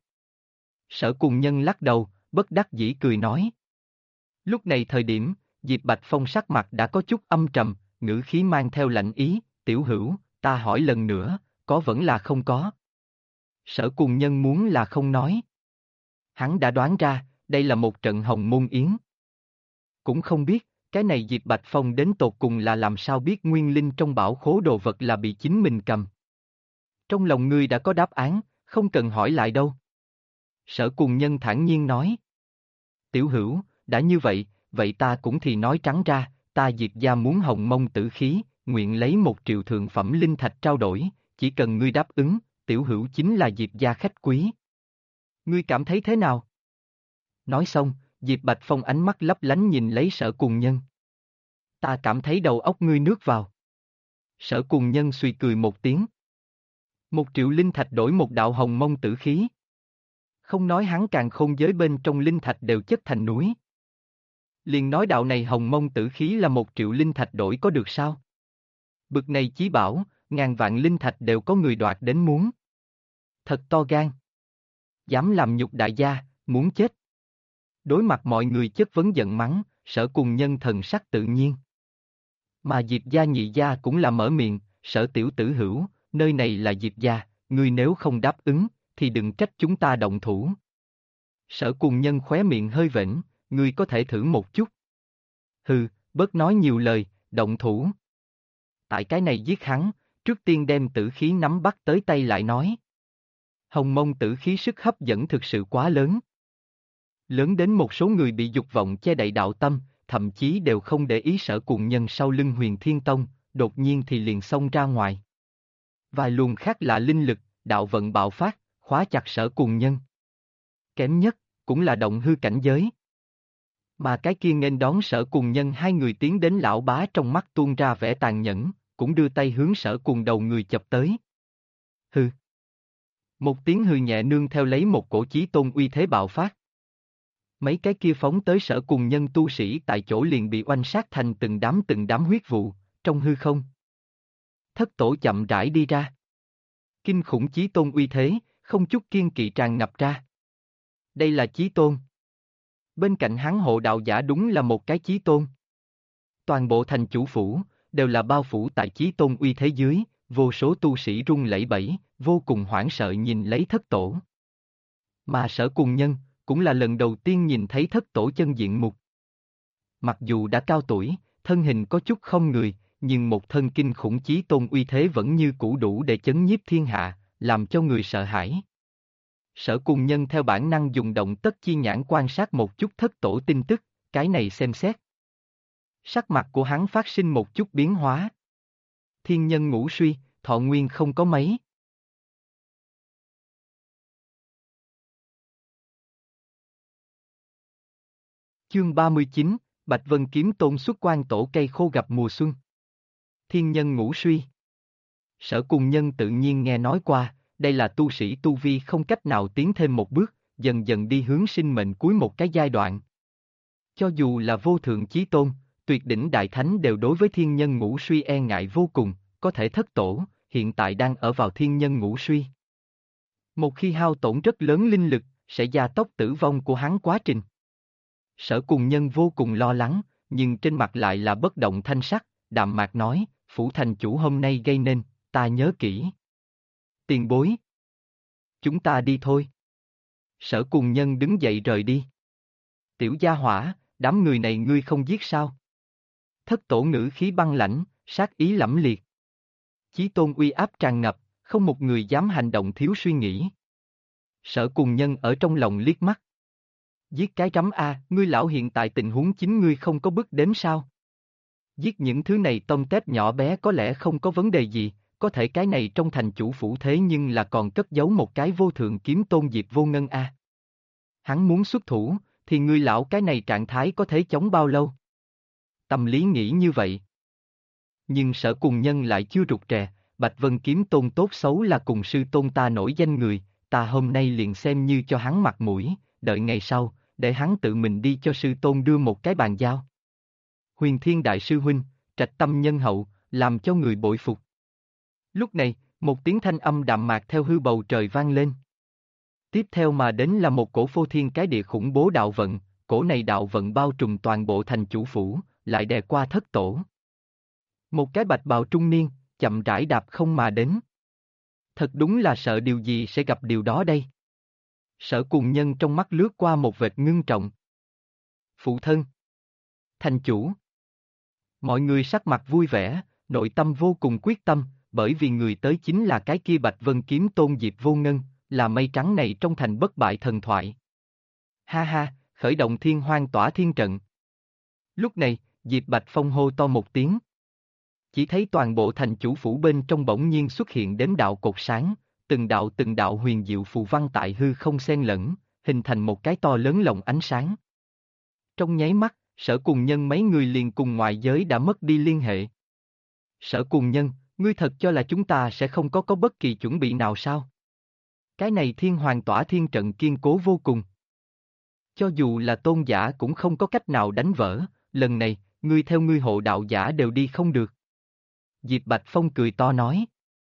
Sở Cùng Nhân lắc đầu, bất đắc dĩ cười nói. Lúc này thời điểm, Diệp Bạch Phong sắc mặt đã có chút âm trầm, ngữ khí mang theo lạnh ý, tiểu hữu, ta hỏi lần nữa, có vẫn là không có? Sở Cùng Nhân muốn là không nói. Hắn đã đoán ra, đây là một trận hồng môn yến. Cũng không biết, cái này Diệp Bạch Phong đến tột cùng là làm sao biết nguyên linh trong bảo khố đồ vật là bị chính mình cầm. Trong lòng ngươi đã có đáp án, không cần hỏi lại đâu. Sở Cùng Nhân thản nhiên nói. Tiểu hữu, đã như vậy, vậy ta cũng thì nói trắng ra, ta Diệp gia muốn hồng mông tử khí, nguyện lấy 1 triệu thượng phẩm linh thạch trao đổi, chỉ cần ngươi đáp ứng, tiểu hữu chính là Diệp gia khách quý. Ngươi cảm thấy thế nào? Nói xong, Diệp Bạch Phong ánh mắt lấp lánh nhìn lấy Sở Cùng Nhân. Ta cảm thấy đầu óc ngươi nước vào. Sở Cùng Nhân suy cười một tiếng. 1 triệu linh thạch đổi một đạo hồng mông tử khí. Không nói hắn càng khôn giới bên trong linh thạch đều chất thành núi. Liền nói đạo này hồng mông tử khí là 1 triệu linh thạch đổi có được sao? Bực này chí bảo, ngàn vạn linh thạch đều có người đoạt đến muốn. Thật to gan. Dám làm nhục đại gia, muốn chết. Đối mặt mọi người chất vấn giận mắng, Sở Cùng Nhân thần sắc tự nhiên. Mà Diệp gia nhị gia cũng là mở miệng, Sở tiểu tử hữu, nơi này là Diệp gia, ngươi nếu không đáp ứng, thì đừng trách chúng ta động thủ. Sở Cùng Nhân khóe miệng hơi vểnh, ngươi có thể thử một chút. Hừ, bớt nói nhiều lời, động thủ. Tại cái này giết hắn, trước tiên đem tử khí nắm bắt tới tay lại nói. Hồng mông tử khí sức hấp dẫn thực sự quá lớn. Lớn đến một số người bị dục vọng che đậy đạo tâm, thậm chí đều không để ý Sở Cùng Nhân sau lưng Huyền Thiên Tông, đột nhiên thì liền xông ra ngoài. Vài luồng khác lạ linh lực, đạo vận bạo phát, khóa chặt Sở Cùng Nhân. Kém nhất, cũng là động hư cảnh giới. Mà cái kia nghênh đón Sở Cùng Nhân hai người tiến đến lão bá trong mắt tuôn ra vẻ tàn nhẫn, cũng đưa tay hướng Sở Cùng đầu người chập tới. Hừ. Một tiếng hừ nhẹ nương theo lấy một cổ chí tôn uy thế bạo phát. Mấy cái kia phóng tới Sở Cùng Nhân tu sĩ tại chỗ liền bị oanh sát thành từng đám huyết vụ, trong hư không. Thất tổ chậm rãi đi ra. Kinh khủng chí tôn uy thế, không chút kiên kỵ tràn ngập ra. Đây là chí tôn. Bên cạnh hắn hộ đạo giả đúng là một cái chí tôn. Toàn bộ thành chủ phủ, đều là bao phủ tại chí tôn uy thế dưới, vô số tu sĩ run lẩy bẩy, vô cùng hoảng sợ nhìn lấy thất tổ. Mà Sở Cùng Nhân, cũng là lần đầu tiên nhìn thấy thất tổ chân diện mục. Mặc dù đã cao tuổi, thân hình có chút không người, nhưng một thân kinh khủng chí tôn uy thế vẫn như cũ đủ để chấn nhiếp thiên hạ, làm cho người sợ hãi. Sở Cùng Nhân theo bản năng dùng động tất chi nhãn quan sát một chút thất tổ tin tức, cái này xem xét. Sắc mặt của hắn phát sinh một chút biến hóa. Thiên nhân ngũ suy, thọ nguyên không có mấy. Chương 39, Bạch Vân Kiếm Tôn xuất quan tổ cây khô gặp mùa xuân. Thiên nhân ngũ suy. Sở Cùng Nhân tự nhiên nghe nói qua, đây là tu sĩ tu vi không cách nào tiến thêm một bước, dần dần đi hướng sinh mệnh cuối một cái giai đoạn. Cho dù là vô thượng chí tôn, tuyệt đỉnh đại thánh đều đối với thiên nhân ngũ suy e ngại vô cùng, có thể thất tổ, hiện tại đang ở vào thiên nhân ngũ suy. Một khi hao tổn rất lớn linh lực, sẽ gia tốc tử vong của hắn quá trình. Sở Cùng Nhân vô cùng lo lắng, nhưng trên mặt lại là bất động thanh sắc, đạm mạc nói, phủ thành chủ hôm nay gây nên, ta nhớ kỹ. Tiền bối. Chúng ta đi thôi. Sở Cùng Nhân đứng dậy rời đi. Tiểu gia hỏa, đám người này ngươi không giết sao? Thất tổ ngữ khí băng lãnh, sát ý lẫm liệt. Chí tôn uy áp tràn ngập, không một người dám hành động thiếu suy nghĩ. Sở Cùng Nhân ở trong lòng liếc mắt. Giết cái rắm a, ngươi lão hiện tại tình huống chính ngươi không có bước đếm sao? Giết những thứ này tôm tép nhỏ bé có lẽ không có vấn đề gì, có thể cái này trong thành chủ phủ thế nhưng là còn cất giấu một cái vô thượng kiếm tôn Diệp Vô Ngân a. Hắn muốn xuất thủ, thì ngươi lão cái này trạng thái có thể chống bao lâu? tâm lý nghĩ như vậy. Nhưng Sở Cùng Nhân lại chưa rụt rè, Bạch Vân Kiếm Tôn tốt xấu là cùng sư tôn ta nổi danh người, ta hôm nay liền xem như cho hắn mặt mũi, đợi ngày sau, để hắn tự mình đi cho sư tôn đưa một cái bàn giao. Huyền Thiên Đại Sư Huynh, trạch tâm nhân hậu, làm cho người bội phục. Lúc này, một tiếng thanh âm đạm mạc theo hư bầu trời vang lên. Tiếp theo mà đến là một cổ phô thiên cái địa khủng bố đạo vận, cổ này đạo vận bao trùm toàn bộ thành chủ phủ, lại đè qua thất tổ. Một cái bạch bào trung niên, chậm rãi đạp không mà đến. Thật đúng là sợ điều gì sẽ gặp điều đó đây. Sở Cùng Nhân trong mắt lướt qua một vệt ngưng trọng. Phụ thân. Thành chủ. Mọi người sắc mặt vui vẻ, nội tâm vô cùng quyết tâm, bởi vì người tới chính là cái kia Bạch Vân Kiếm Tôn Diệp Vô Ngân, là mây trắng này trong thành bất bại thần thoại. Ha ha, khởi động thiên hoang tỏa thiên trận. Lúc này, Diệp Bạch Phong hô to một tiếng. Chỉ thấy toàn bộ thành chủ phủ bên trong bỗng nhiên xuất hiện đếm đạo cột sáng, từng đạo huyền diệu phù văn tại hư không xen lẫn, hình thành một cái to lớn lồng ánh sáng. Trong nháy mắt, Sở Cùng Nhân mấy người liền cùng ngoại giới đã mất đi liên hệ. Sở Cùng Nhân, ngươi thật cho là chúng ta sẽ không có bất kỳ chuẩn bị nào sao? Cái này thiên hoàng tỏa thiên trận kiên cố vô cùng. Cho dù là tôn giả cũng không có cách nào đánh vỡ, lần này, ngươi theo ngươi hộ đạo giả đều đi không được. Diệp Bạch Phong cười to nói.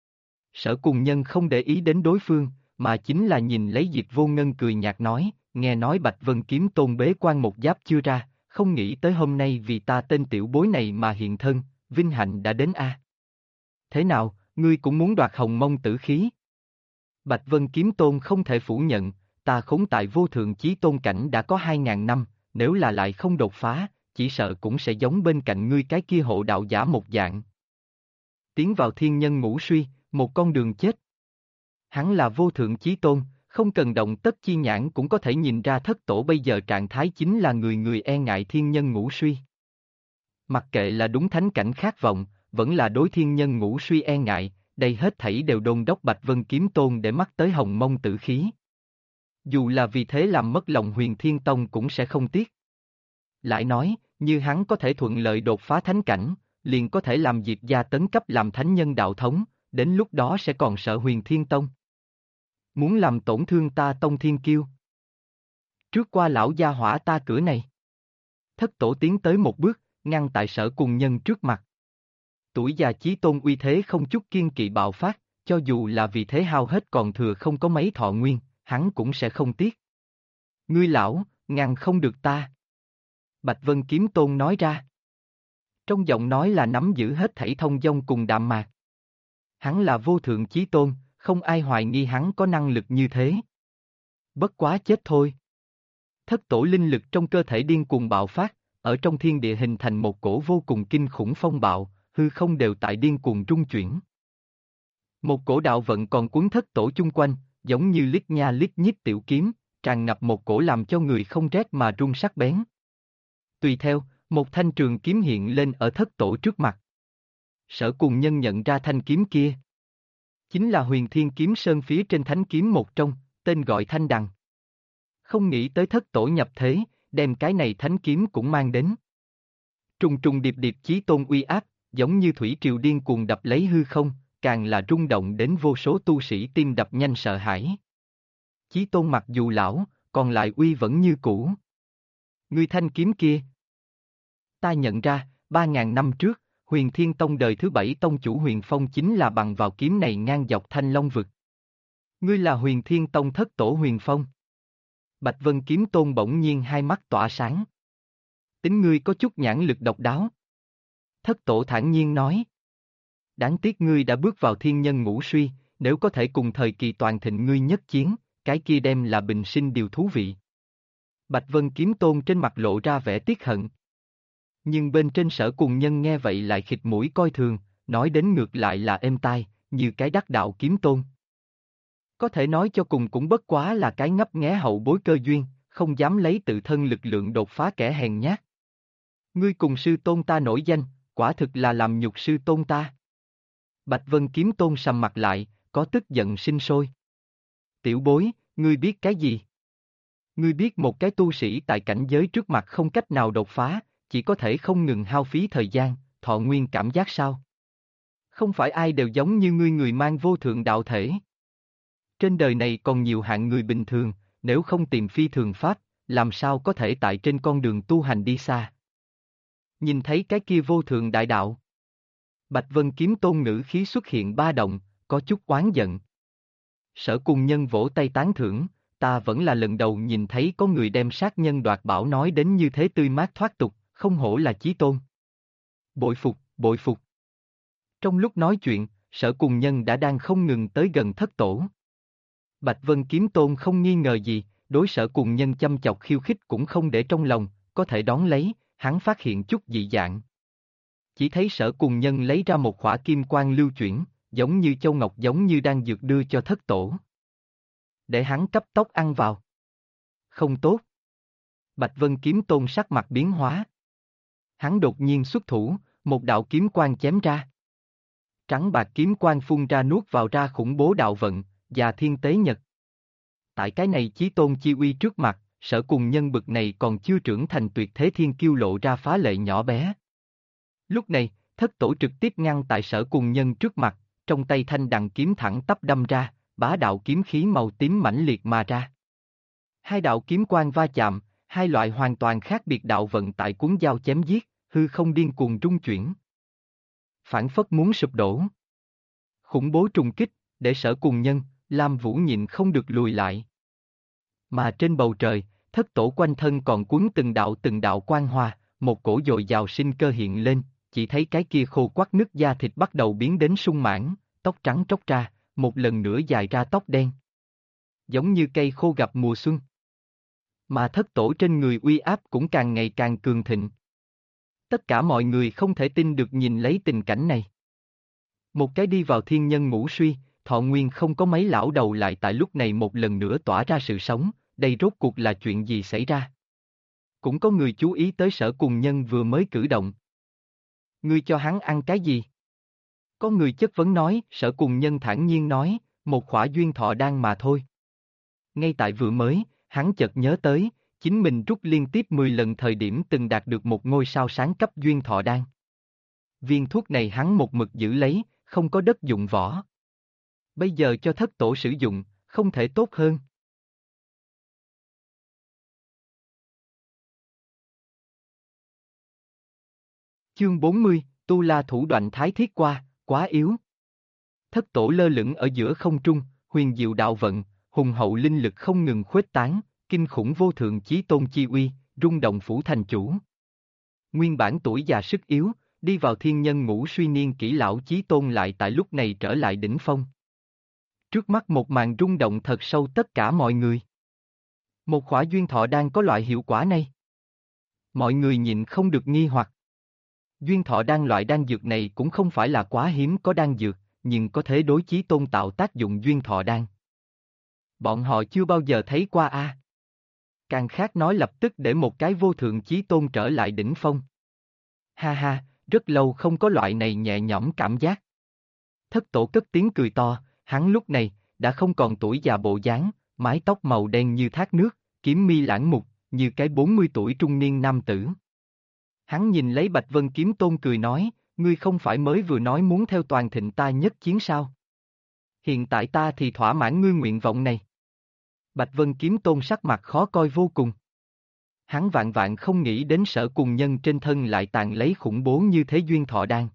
Sở Cùng Nhân không để ý đến đối phương, mà chính là nhìn lấy Diệp Vô Ngân cười nhạt nói, nghe nói Bạch Vân Kiếm Tôn bế quan một giáp chưa ra, không nghĩ tới hôm nay vì ta tên tiểu bối này mà hiện thân, vinh hạnh đã đến a. Thế nào, ngươi cũng muốn đoạt Hồng Mông tử khí? Bạch Vân Kiếm Tôn không thể phủ nhận, ta khốn tại vô thượng chí tôn cảnh đã có 2.000 năm, nếu là lại không đột phá, chỉ sợ cũng sẽ giống bên cạnh ngươi cái kia hộ đạo giả một dạng. Tiến vào thiên nhân ngũ suy, một con đường chết. Hắn là vô thượng chí tôn, không cần động tất chi nhãn cũng có thể nhìn ra thất tổ bây giờ trạng thái chính là người người e ngại thiên nhân ngũ suy. Mặc kệ là đúng thánh cảnh khát vọng, vẫn là đối thiên nhân ngũ suy e ngại, đây hết thảy đều đôn đốc Bạch Vân Kiếm Tôn để mắt tới Hồng Mông tử khí. Dù là vì thế làm mất lòng Huyền Thiên Tông cũng sẽ không tiếc. Lại nói, như hắn có thể thuận lợi đột phá thánh cảnh, liền có thể làm Diệp gia tấn cấp làm thánh nhân đạo thống, đến lúc đó sẽ còn sợ Huyền Thiên Tông. Muốn làm tổn thương ta Tông Thiên Kiêu. Trước qua lão gia hỏa ta cửa này. Thất tổ tiến tới một bước, ngăn tại Sở Cùng Nhân trước mặt. Tuổi già chí tôn uy thế không chút kiên kỵ bạo phát, cho dù là vì thế hao hết còn thừa không có mấy thọ nguyên, hắn cũng sẽ không tiếc. Ngươi lão, ngăn không được ta. Bạch Vân Kiếm Tôn nói ra. Trong giọng nói là nắm giữ hết thảy thông dong cùng đạm mạc. Hắn là vô thượng chí tôn, không ai hoài nghi hắn có năng lực như thế. Bất quá chết thôi. Thất tổ linh lực trong cơ thể điên cuồng bạo phát, ở trong thiên địa hình thành một cổ vô cùng kinh khủng phong bạo, hư không đều tại điên cuồng rung chuyển. Một cổ đạo vận còn cuốn thất tổ chung quanh, giống như lít nha lít nhít tiểu kiếm, tràn ngập một cổ làm cho người không rét mà run sắc bén. Tùy theo, một thanh trường kiếm hiện lên ở thất tổ trước mặt. Sở Cùng Nhân nhận ra thanh kiếm kia. Chính là Huyền Thiên Kiếm Sơn phía trên thánh kiếm một trong, tên gọi Thanh Đằng. Không nghĩ tới thất tổ nhập thế, đem cái này thánh kiếm cũng mang đến. Trùng trùng điệp điệp chí tôn uy áp, giống như thủy triều điên cuồng đập lấy hư không, càng là rung động đến vô số tu sĩ tim đập nhanh sợ hãi. Chí tôn mặc dù lão, còn lại uy vẫn như cũ. Ngươi thanh kiếm kia. Ta nhận ra, 3.000 năm trước, Huyền Thiên Tông đời thứ 7 tông chủ Huyền Phong chính là bằng vào kiếm này ngang dọc Thanh Long vực. Ngươi là Huyền Thiên Tông thất tổ Huyền Phong. Bạch Vân Kiếm Tôn bỗng nhiên hai mắt tỏa sáng. Tính ngươi có chút nhãn lực độc đáo. Thất tổ thản nhiên nói. Đáng tiếc ngươi đã bước vào thiên nhân ngũ suy, nếu có thể cùng thời kỳ toàn thịnh ngươi nhất chiến, cái kia đem là bình sinh điều thú vị. Bạch Vân Kiếm Tôn trên mặt lộ ra vẻ tiếc hận. Nhưng bên trên Sở Cùng Nhân nghe vậy lại khịt mũi coi thường, nói đến ngược lại là êm tai, như cái đắc đạo kiếm tôn. Có thể nói cho cùng cũng bất quá là cái ngấp nghé hậu bối cơ duyên, không dám lấy tự thân lực lượng đột phá kẻ hèn nhát. Ngươi cùng sư tôn ta nổi danh, quả thực là làm nhục sư tôn ta. Bạch Vân Kiếm Tôn sầm mặt lại, có tức giận sinh sôi. Tiểu bối, ngươi biết cái gì? Ngươi biết một cái tu sĩ tại cảnh giới trước mặt không cách nào đột phá, chỉ có thể không ngừng hao phí thời gian, thọ nguyên cảm giác sao? Không phải ai đều giống như ngươi người mang vô thượng đạo thể. Trên đời này còn nhiều hạng người bình thường, nếu không tìm phi thường pháp, làm sao có thể tại trên con đường tu hành đi xa. Nhìn thấy cái kia vô thượng đại đạo. Bạch Vân Kiếm Tôn ngữ khí xuất hiện ba động, có chút oán giận. Sở Cùng Nhân vỗ tay tán thưởng, ta vẫn là lần đầu nhìn thấy có người đem sát nhân đoạt bảo nói đến như thế tươi mát thoát tục, không hổ là chí tôn. Bội phục, bội phục. Trong lúc nói chuyện, Sở Cùng Nhân đã đang không ngừng tới gần thất tổ. Bạch Vân Kiếm Tôn không nghi ngờ gì, đối Sở Cùng Nhân chăm chọc khiêu khích cũng không để trong lòng, có thể đón lấy, hắn phát hiện chút dị dạng. Chỉ thấy Sở Cùng Nhân lấy ra một khỏa kim quang lưu chuyển, giống như châu ngọc giống như đang dược đưa cho thất tổ. Để hắn cấp tốc ăn vào. Không tốt. Bạch Vân Kiếm Tôn sắc mặt biến hóa. Hắn đột nhiên xuất thủ, một đạo kiếm quang chém ra. Trắng bạc kiếm quang phun ra nuốt vào ra khủng bố đạo vận, và thiên tế nhật. Tại cái này chí tôn chi uy trước mặt, Sở Cùng Nhân bực này còn chưa trưởng thành tuyệt thế thiên kiêu lộ ra phá lệ nhỏ bé. Lúc này, thất tổ trực tiếp ngăn tại Sở Cùng Nhân trước mặt, trong tay thanh đằng kiếm thẳng tắp đâm ra, bá đạo kiếm khí màu tím mãnh liệt mà ra. Hai đạo kiếm quang va chạm, hai loại hoàn toàn khác biệt đạo vận tại cuốn dao chém giết, hư không điên cuồng rung chuyển. Phản phất muốn sụp đổ. Khủng bố trùng kích, để Sở Cùng Nhân, Lam Vũ nhịn không được lùi lại. Mà trên bầu trời, thất tổ quanh thân còn cuốn từng đạo quang hoa, một cổ dồi dào sinh cơ hiện lên, chỉ thấy cái kia khô quắt nứt da thịt bắt đầu biến đến sung mãn, tóc trắng tróc ra, một lần nữa dài ra tóc đen. Giống như cây khô gặp mùa xuân. Mà thất tổ trên người uy áp cũng càng ngày càng cường thịnh. Tất cả mọi người không thể tin được nhìn lấy tình cảnh này. Một cái đi vào thiên nhân ngũ suy, thọ nguyên không có mấy lão đầu lại tại lúc này một lần nữa tỏa ra sự sống, đây rốt cuộc là chuyện gì xảy ra? Cũng có người chú ý tới Sở Cùng Nhân vừa mới cử động. Ngươi cho hắn ăn cái gì? Có người chất vấn nói, Sở Cùng Nhân thản nhiên nói, một khỏa duyên thọ đan mà thôi. Ngay tại vừa mới, hắn chợt nhớ tới, chính mình rút liên tiếp 10 lần thời điểm từng đạt được một ngôi sao sáng cấp duyên thọ đan. Viên thuốc này hắn một mực giữ lấy, không có đất dụng võ. Bây giờ cho thất tổ sử dụng, không thể tốt hơn. Chương 40, Tu La Thủ Đoạn Thái Thiết Qua, quá yếu. Thất tổ lơ lửng ở giữa không trung, huyền diệu đạo vận, hùng hậu linh lực không ngừng khuếch tán, kinh khủng vô thượng chí tôn chi uy, rung động phủ thành chủ. Nguyên bản tuổi già sức yếu, đi vào thiên nhân ngũ suy niên kỹ lão chí tôn lại tại lúc này trở lại đỉnh phong. Trước mắt một màn rung động thật sâu tất cả mọi người. Một khỏa duyên thọ đan có loại hiệu quả này. Mọi người nhịn không được nghi hoặc. Duyên thọ đan loại đan dược này cũng không phải là quá hiếm có đan dược, nhưng có thể đối chí tôn tạo tác dụng duyên thọ đan. Bọn họ chưa bao giờ thấy qua a. Càng khác nói lập tức để một cái vô thượng chí tôn trở lại đỉnh phong. Ha ha, rất lâu không có loại này nhẹ nhõm cảm giác. Thất tổ cất tiếng cười to, hắn lúc này, đã không còn tuổi già bộ dáng, mái tóc màu đen như thác nước, kiếm mi lãng mục, như cái 40 tuổi trung niên nam tử. Hắn nhìn lấy Bạch Vân Kiếm Tôn cười nói, ngươi không phải mới vừa nói muốn theo toàn thịnh ta nhất chiến sao? Hiện tại ta thì thỏa mãn ngươi nguyện vọng này. Bạch Vân Kiếm Tôn sắc mặt khó coi vô cùng. Hắn vạn vạn không nghĩ đến Sở Cùng Nhân trên thân lại tàn lấy khủng bố như thế duyên thọ đan.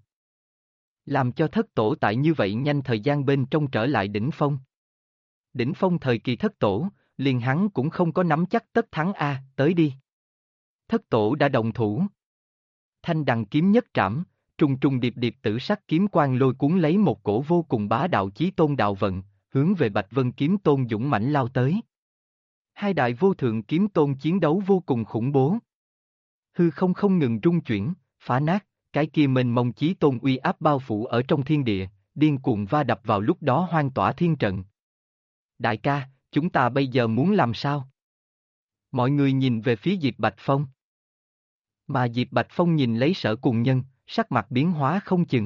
Làm cho thất tổ tại như vậy nhanh thời gian bên trong trở lại đỉnh phong. Đỉnh phong thời kỳ thất tổ, liền hắn cũng không có nắm chắc tất thắng a, tới đi. Thất tổ đã đồng thủ. Thanh đằng kiếm nhất trảm, trùng trùng điệp điệp tử sắc kiếm quang lôi cuốn lấy một cổ vô cùng bá đạo chí tôn đạo vận, hướng về Bạch Vân Kiếm Tôn dũng mãnh lao tới. Hai đại vô thượng kiếm tôn chiến đấu vô cùng khủng bố. Hư không không ngừng rung chuyển, phá nát, cái kia mênh mông chí tôn uy áp bao phủ ở trong thiên địa, điên cuồng va đập vào lúc đó hoang tỏa thiên trận. Đại ca, chúng ta bây giờ muốn làm sao? Mọi người nhìn về phía Diệp Bạch Phong. Mà Diệp Bạch Phong nhìn lấy Sở Cùng Nhân, sắc mặt biến hóa không chừng.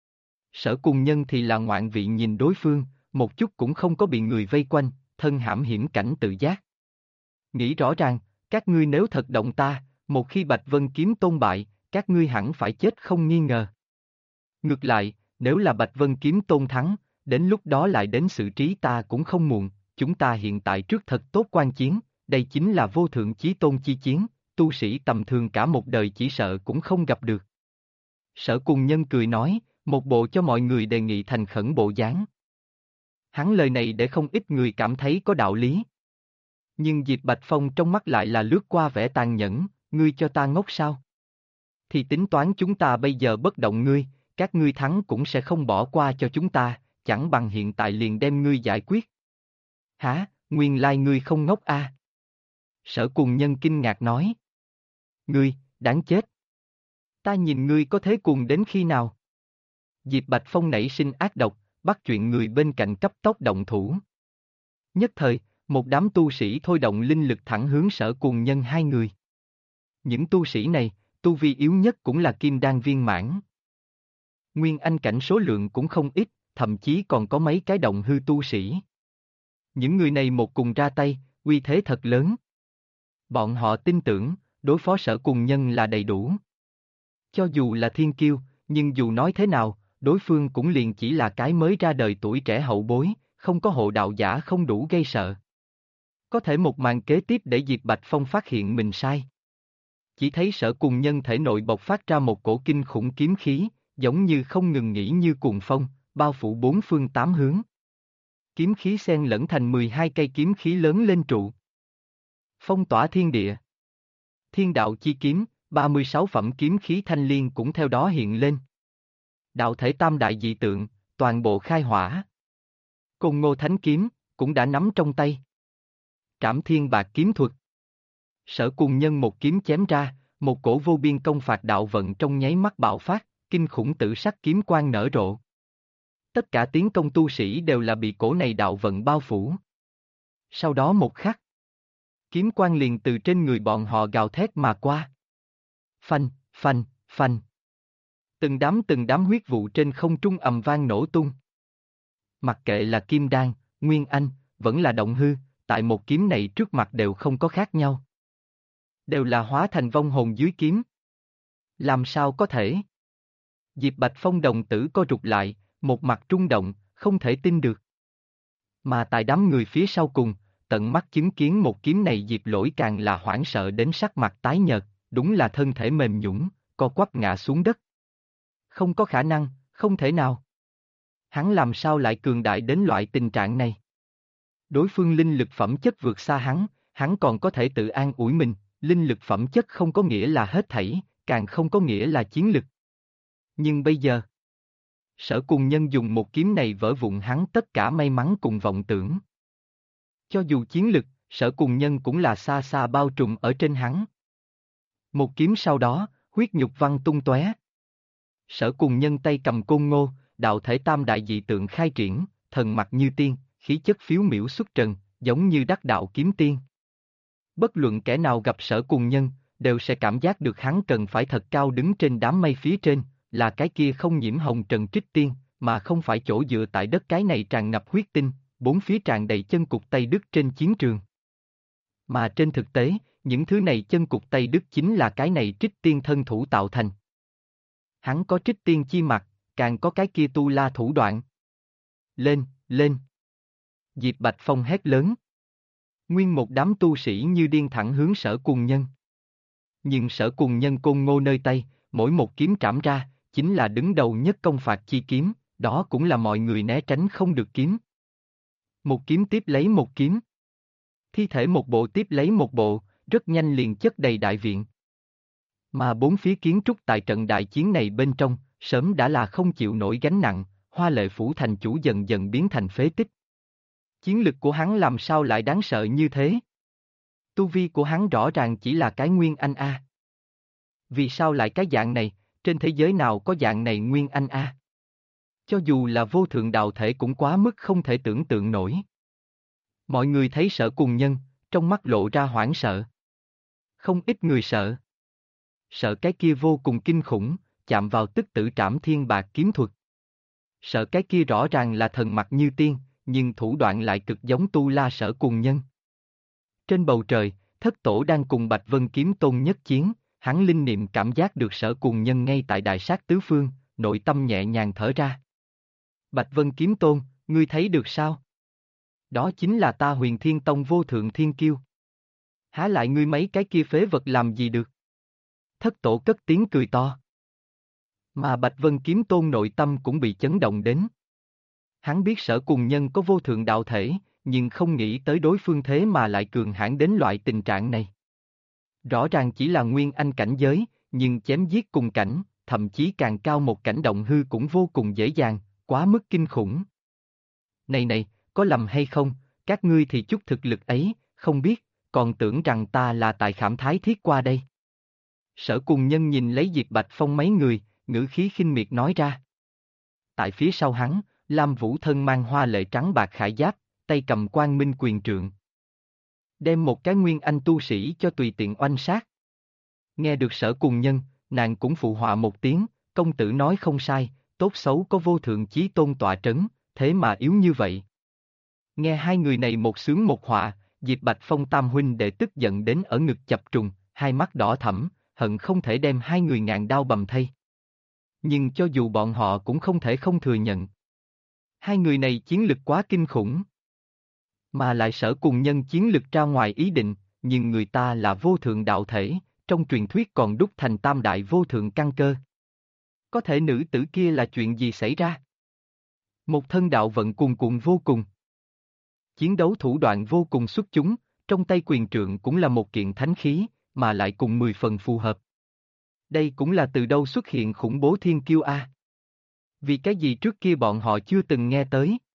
Sở Cùng Nhân thì là ngoạn vị nhìn đối phương, một chút cũng không có bị người vây quanh, thân hãm hiểm cảnh tự giác. Nghĩ rõ ràng, các ngươi nếu thật động ta, Một khi Bạch Vân Kiếm Tôn bại, các ngươi hẳn phải chết không nghi ngờ. Ngược lại, nếu là Bạch Vân Kiếm Tôn thắng, đến lúc đó lại đến xử trí ta cũng không muộn, chúng ta hiện tại trước thật tốt quan chiến, đây chính là vô thượng chí tôn chi chiến, tu sĩ tầm thường cả một đời chỉ sợ cũng không gặp được. Sở Cùng Nhân cười nói, một bộ cho mọi người đề nghị thành khẩn bộ dáng. Hắn lời này để không ít người cảm thấy có đạo lý. Nhưng Diệp Bạch Phong trong mắt lại là lướt qua vẻ tàn nhẫn, ngươi cho ta ngốc sao? Thì tính toán chúng ta bây giờ bất động ngươi, các ngươi thắng cũng sẽ không bỏ qua cho chúng ta, chẳng bằng hiện tại liền đem ngươi giải quyết. Hả, nguyên lai ngươi không ngốc a? Sở Cùng Nhân kinh ngạc nói. Ngươi, đáng chết. Ta nhìn ngươi có thế cùng đến khi nào? Diệp Bạch Phong nảy sinh ác độc, bắt chuyện người bên cạnh cấp tốc động thủ. Nhất thời, một đám tu sĩ thôi động linh lực thẳng hướng Sở Cùng Nhân hai người. Những tu sĩ này, tu vi yếu nhất cũng là kim đan viên mãn. Nguyên anh cảnh số lượng cũng không ít, thậm chí còn có mấy cái động hư tu sĩ. Những người này một cùng ra tay, uy thế thật lớn. Bọn họ tin tưởng, đối phó Sở Cùng Nhân là đầy đủ. Cho dù là thiên kiêu, nhưng dù nói thế nào, đối phương cũng liền chỉ là cái mới ra đời tuổi trẻ hậu bối, không có hộ đạo giả không đủ gây sợ. Có thể một màn kế tiếp để Diệp Bạch Phong phát hiện mình sai. Chỉ thấy Sở Cùng Nhân thể nội bộc phát ra một cổ kinh khủng kiếm khí, giống như không ngừng nghỉ như cuồng phong, bao phủ bốn phương tám hướng. Kiếm khí xen lẫn thành 12 cây kiếm khí lớn lên trụ. Phong tỏa thiên địa. Thiên đạo chi kiếm, 36 phẩm kiếm khí thanh liên cũng theo đó hiện lên. Đạo thể tam đại dị tượng, toàn bộ khai hỏa. Côn Ngô Thánh Kiếm, cũng đã nắm trong tay. Trảm Thiên Bạc Kiếm Thuật. Sở Cùng Nhân một kiếm chém ra, một cổ vô biên công phạt đạo vận trong nháy mắt bạo phát, kinh khủng tử sắc kiếm quang nở rộ. Tất cả tiến công tu sĩ đều là bị cổ này đạo vận bao phủ. Sau đó một khắc, kiếm quang liền từ trên người bọn họ gào thét mà qua. Phanh, phanh, phanh. Từng đám huyết vụ trên không trung ầm vang nổ tung. Mặc kệ là Kim Đan, Nguyên Anh, vẫn là động hư, tại một kiếm này trước mặt đều không có khác nhau. Đều là hóa thành vong hồn dưới kiếm. Làm sao có thể? Diệp Bạch Phong đồng tử co rụt lại, một mặt rung động, không thể tin được. Mà tại đám người phía sau cùng, tận mắt chứng kiến một kiếm này Diệp Lỗi càng là hoảng sợ đến sắc mặt tái nhợt, đúng là thân thể mềm nhũn, co quắp ngã xuống đất. Không có khả năng, không thể nào. Hắn làm sao lại cường đại đến loại tình trạng này? Đối phương linh lực phẩm chất vượt xa hắn còn có thể tự an ủi mình, linh lực phẩm chất không có nghĩa là hết thảy, càng không có nghĩa là chiến lực. Nhưng bây giờ, Sở Cùng Nhân dùng một kiếm này vỡ vụn hắn tất cả may mắn cùng vọng tưởng. Cho dù chiến lực, Sở Cùng Nhân cũng là xa xa bao trùm ở trên hắn. Một kiếm sau đó, huyết nhục văng tung tóe. Sở Cùng Nhân tay cầm côn ngô, đạo thể tam đại dị tượng khai triển, thần mặt như tiên, khí chất phiếu miểu xuất trần, giống như đắc đạo kiếm tiên. Bất luận kẻ nào gặp Sở Cùng Nhân, đều sẽ cảm giác được hắn cần phải thật cao đứng trên đám mây phía trên, là cái kia không nhiễm hồng trần trích tiên, mà không phải chỗ dựa tại đất cái này tràn ngập huyết tinh, bốn phía tràn đầy chân cục Tây Đức trên chiến trường. Mà trên thực tế, những thứ này chân cục Tây Đức chính là cái này trích tiên thân thủ tạo thành. Hắn có trích tiên chi mặt, càng có cái kia tu la thủ đoạn. Lên, lên! Diệp Bạch Phong hét lớn. Nguyên một đám tu sĩ như điên thẳng hướng Sở Cùng Nhân. Nhưng Sở Cùng Nhân côn ngô nơi tay, mỗi một kiếm trảm ra, chính là đứng đầu nhất công phạt chi kiếm, đó cũng là mọi người né tránh không được kiếm. Một kiếm tiếp lấy một kiếm. Thi thể một bộ tiếp lấy một bộ, rất nhanh liền chất đầy đại viện. Mà bốn phía kiến trúc tại trận đại chiến này bên trong, sớm đã là không chịu nổi gánh nặng, Hoa Lệ Phủ thành chủ dần dần biến thành phế tích. Chiến lực của hắn làm sao lại đáng sợ như thế? Tu vi của hắn rõ ràng chỉ là cái Nguyên Anh A. Vì sao lại cái dạng này, trên thế giới nào có dạng này Nguyên Anh A? Cho dù là vô thượng đạo thể cũng quá mức không thể tưởng tượng nổi. Mọi người thấy Sở Cùng Nhân, trong mắt lộ ra hoảng sợ. Không ít người sợ. Sợ cái kia vô cùng kinh khủng, chạm vào tức tử Trảm Thiên Bạc Kiếm Thuật. Sợ cái kia rõ ràng là thần mặt như tiên, nhưng thủ đoạn lại cực giống tu la Sở Cùng Nhân. Trên bầu trời, Thất tổ đang cùng Bạch Vân Kiếm Tôn nhất chiến, hắn linh niệm cảm giác được Sở Cùng Nhân ngay tại đại sát tứ phương, nội tâm nhẹ nhàng thở ra. Bạch Vân Kiếm Tôn, ngươi thấy được sao? Đó chính là ta Huyền Thiên Tông vô thượng thiên kiêu. Há lại ngươi mấy cái kia phế vật làm gì được? Thất tổ cất tiếng cười to. Mà Bạch Vân Kiếm Tôn nội tâm cũng bị chấn động đến. Hắn biết Sở Cùng Nhân có vô thượng đạo thể, nhưng không nghĩ tới đối phương thế mà lại cường hãn đến loại tình trạng này. Rõ ràng chỉ là nguyên anh cảnh giới, nhưng chém giết cùng cảnh, thậm chí càng cao một cảnh động hư cũng vô cùng dễ dàng, quá mức kinh khủng. Này này, có lầm hay không, các ngươi thì chút thực lực ấy, không biết, còn tưởng rằng ta là tại Khảm Thái Thiết qua đây. Sở Cùng Nhân nhìn lấy Diệp Bạch Phong mấy người, ngữ khí khinh miệt nói ra. Tại phía sau hắn, Lam Vũ thân mang hoa lệ trắng bạc khải giáp, tay cầm quang minh quyền trượng. Đem một cái nguyên anh tu sĩ cho tùy tiện oanh sát. Nghe được Sở Cùng Nhân, nàng cũng phụ họa một tiếng, công tử nói không sai, tốt xấu có vô thượng chí tôn tọa trấn, thế mà yếu như vậy. Nghe hai người này một sướng một họa, Diệp Bạch Phong tam huynh đệ tức giận đến ở ngực chập trùng, hai mắt đỏ thẫm, hận không thể đem hai người ngàn đao bầm thây. Nhưng cho dù bọn họ cũng không thể không thừa nhận. Hai người này chiến lực quá kinh khủng. Mà lại Sở Cùng Nhân chiến lực ra ngoài ý định, nhưng người ta là vô thượng đạo thể, trong truyền thuyết còn đúc thành tam đại vô thượng căn cơ. Có thể nữ tử kia là chuyện gì xảy ra? Một thân đạo vận cuồn cuộn vô cùng. Chiến đấu thủ đoạn vô cùng xuất chúng, trong tay quyền trượng cũng là một kiện thánh khí, mà lại cùng 10 phần phù hợp. Đây cũng là từ đâu xuất hiện khủng bố thiên kiêu a? Vì cái gì trước kia bọn họ chưa từng nghe tới?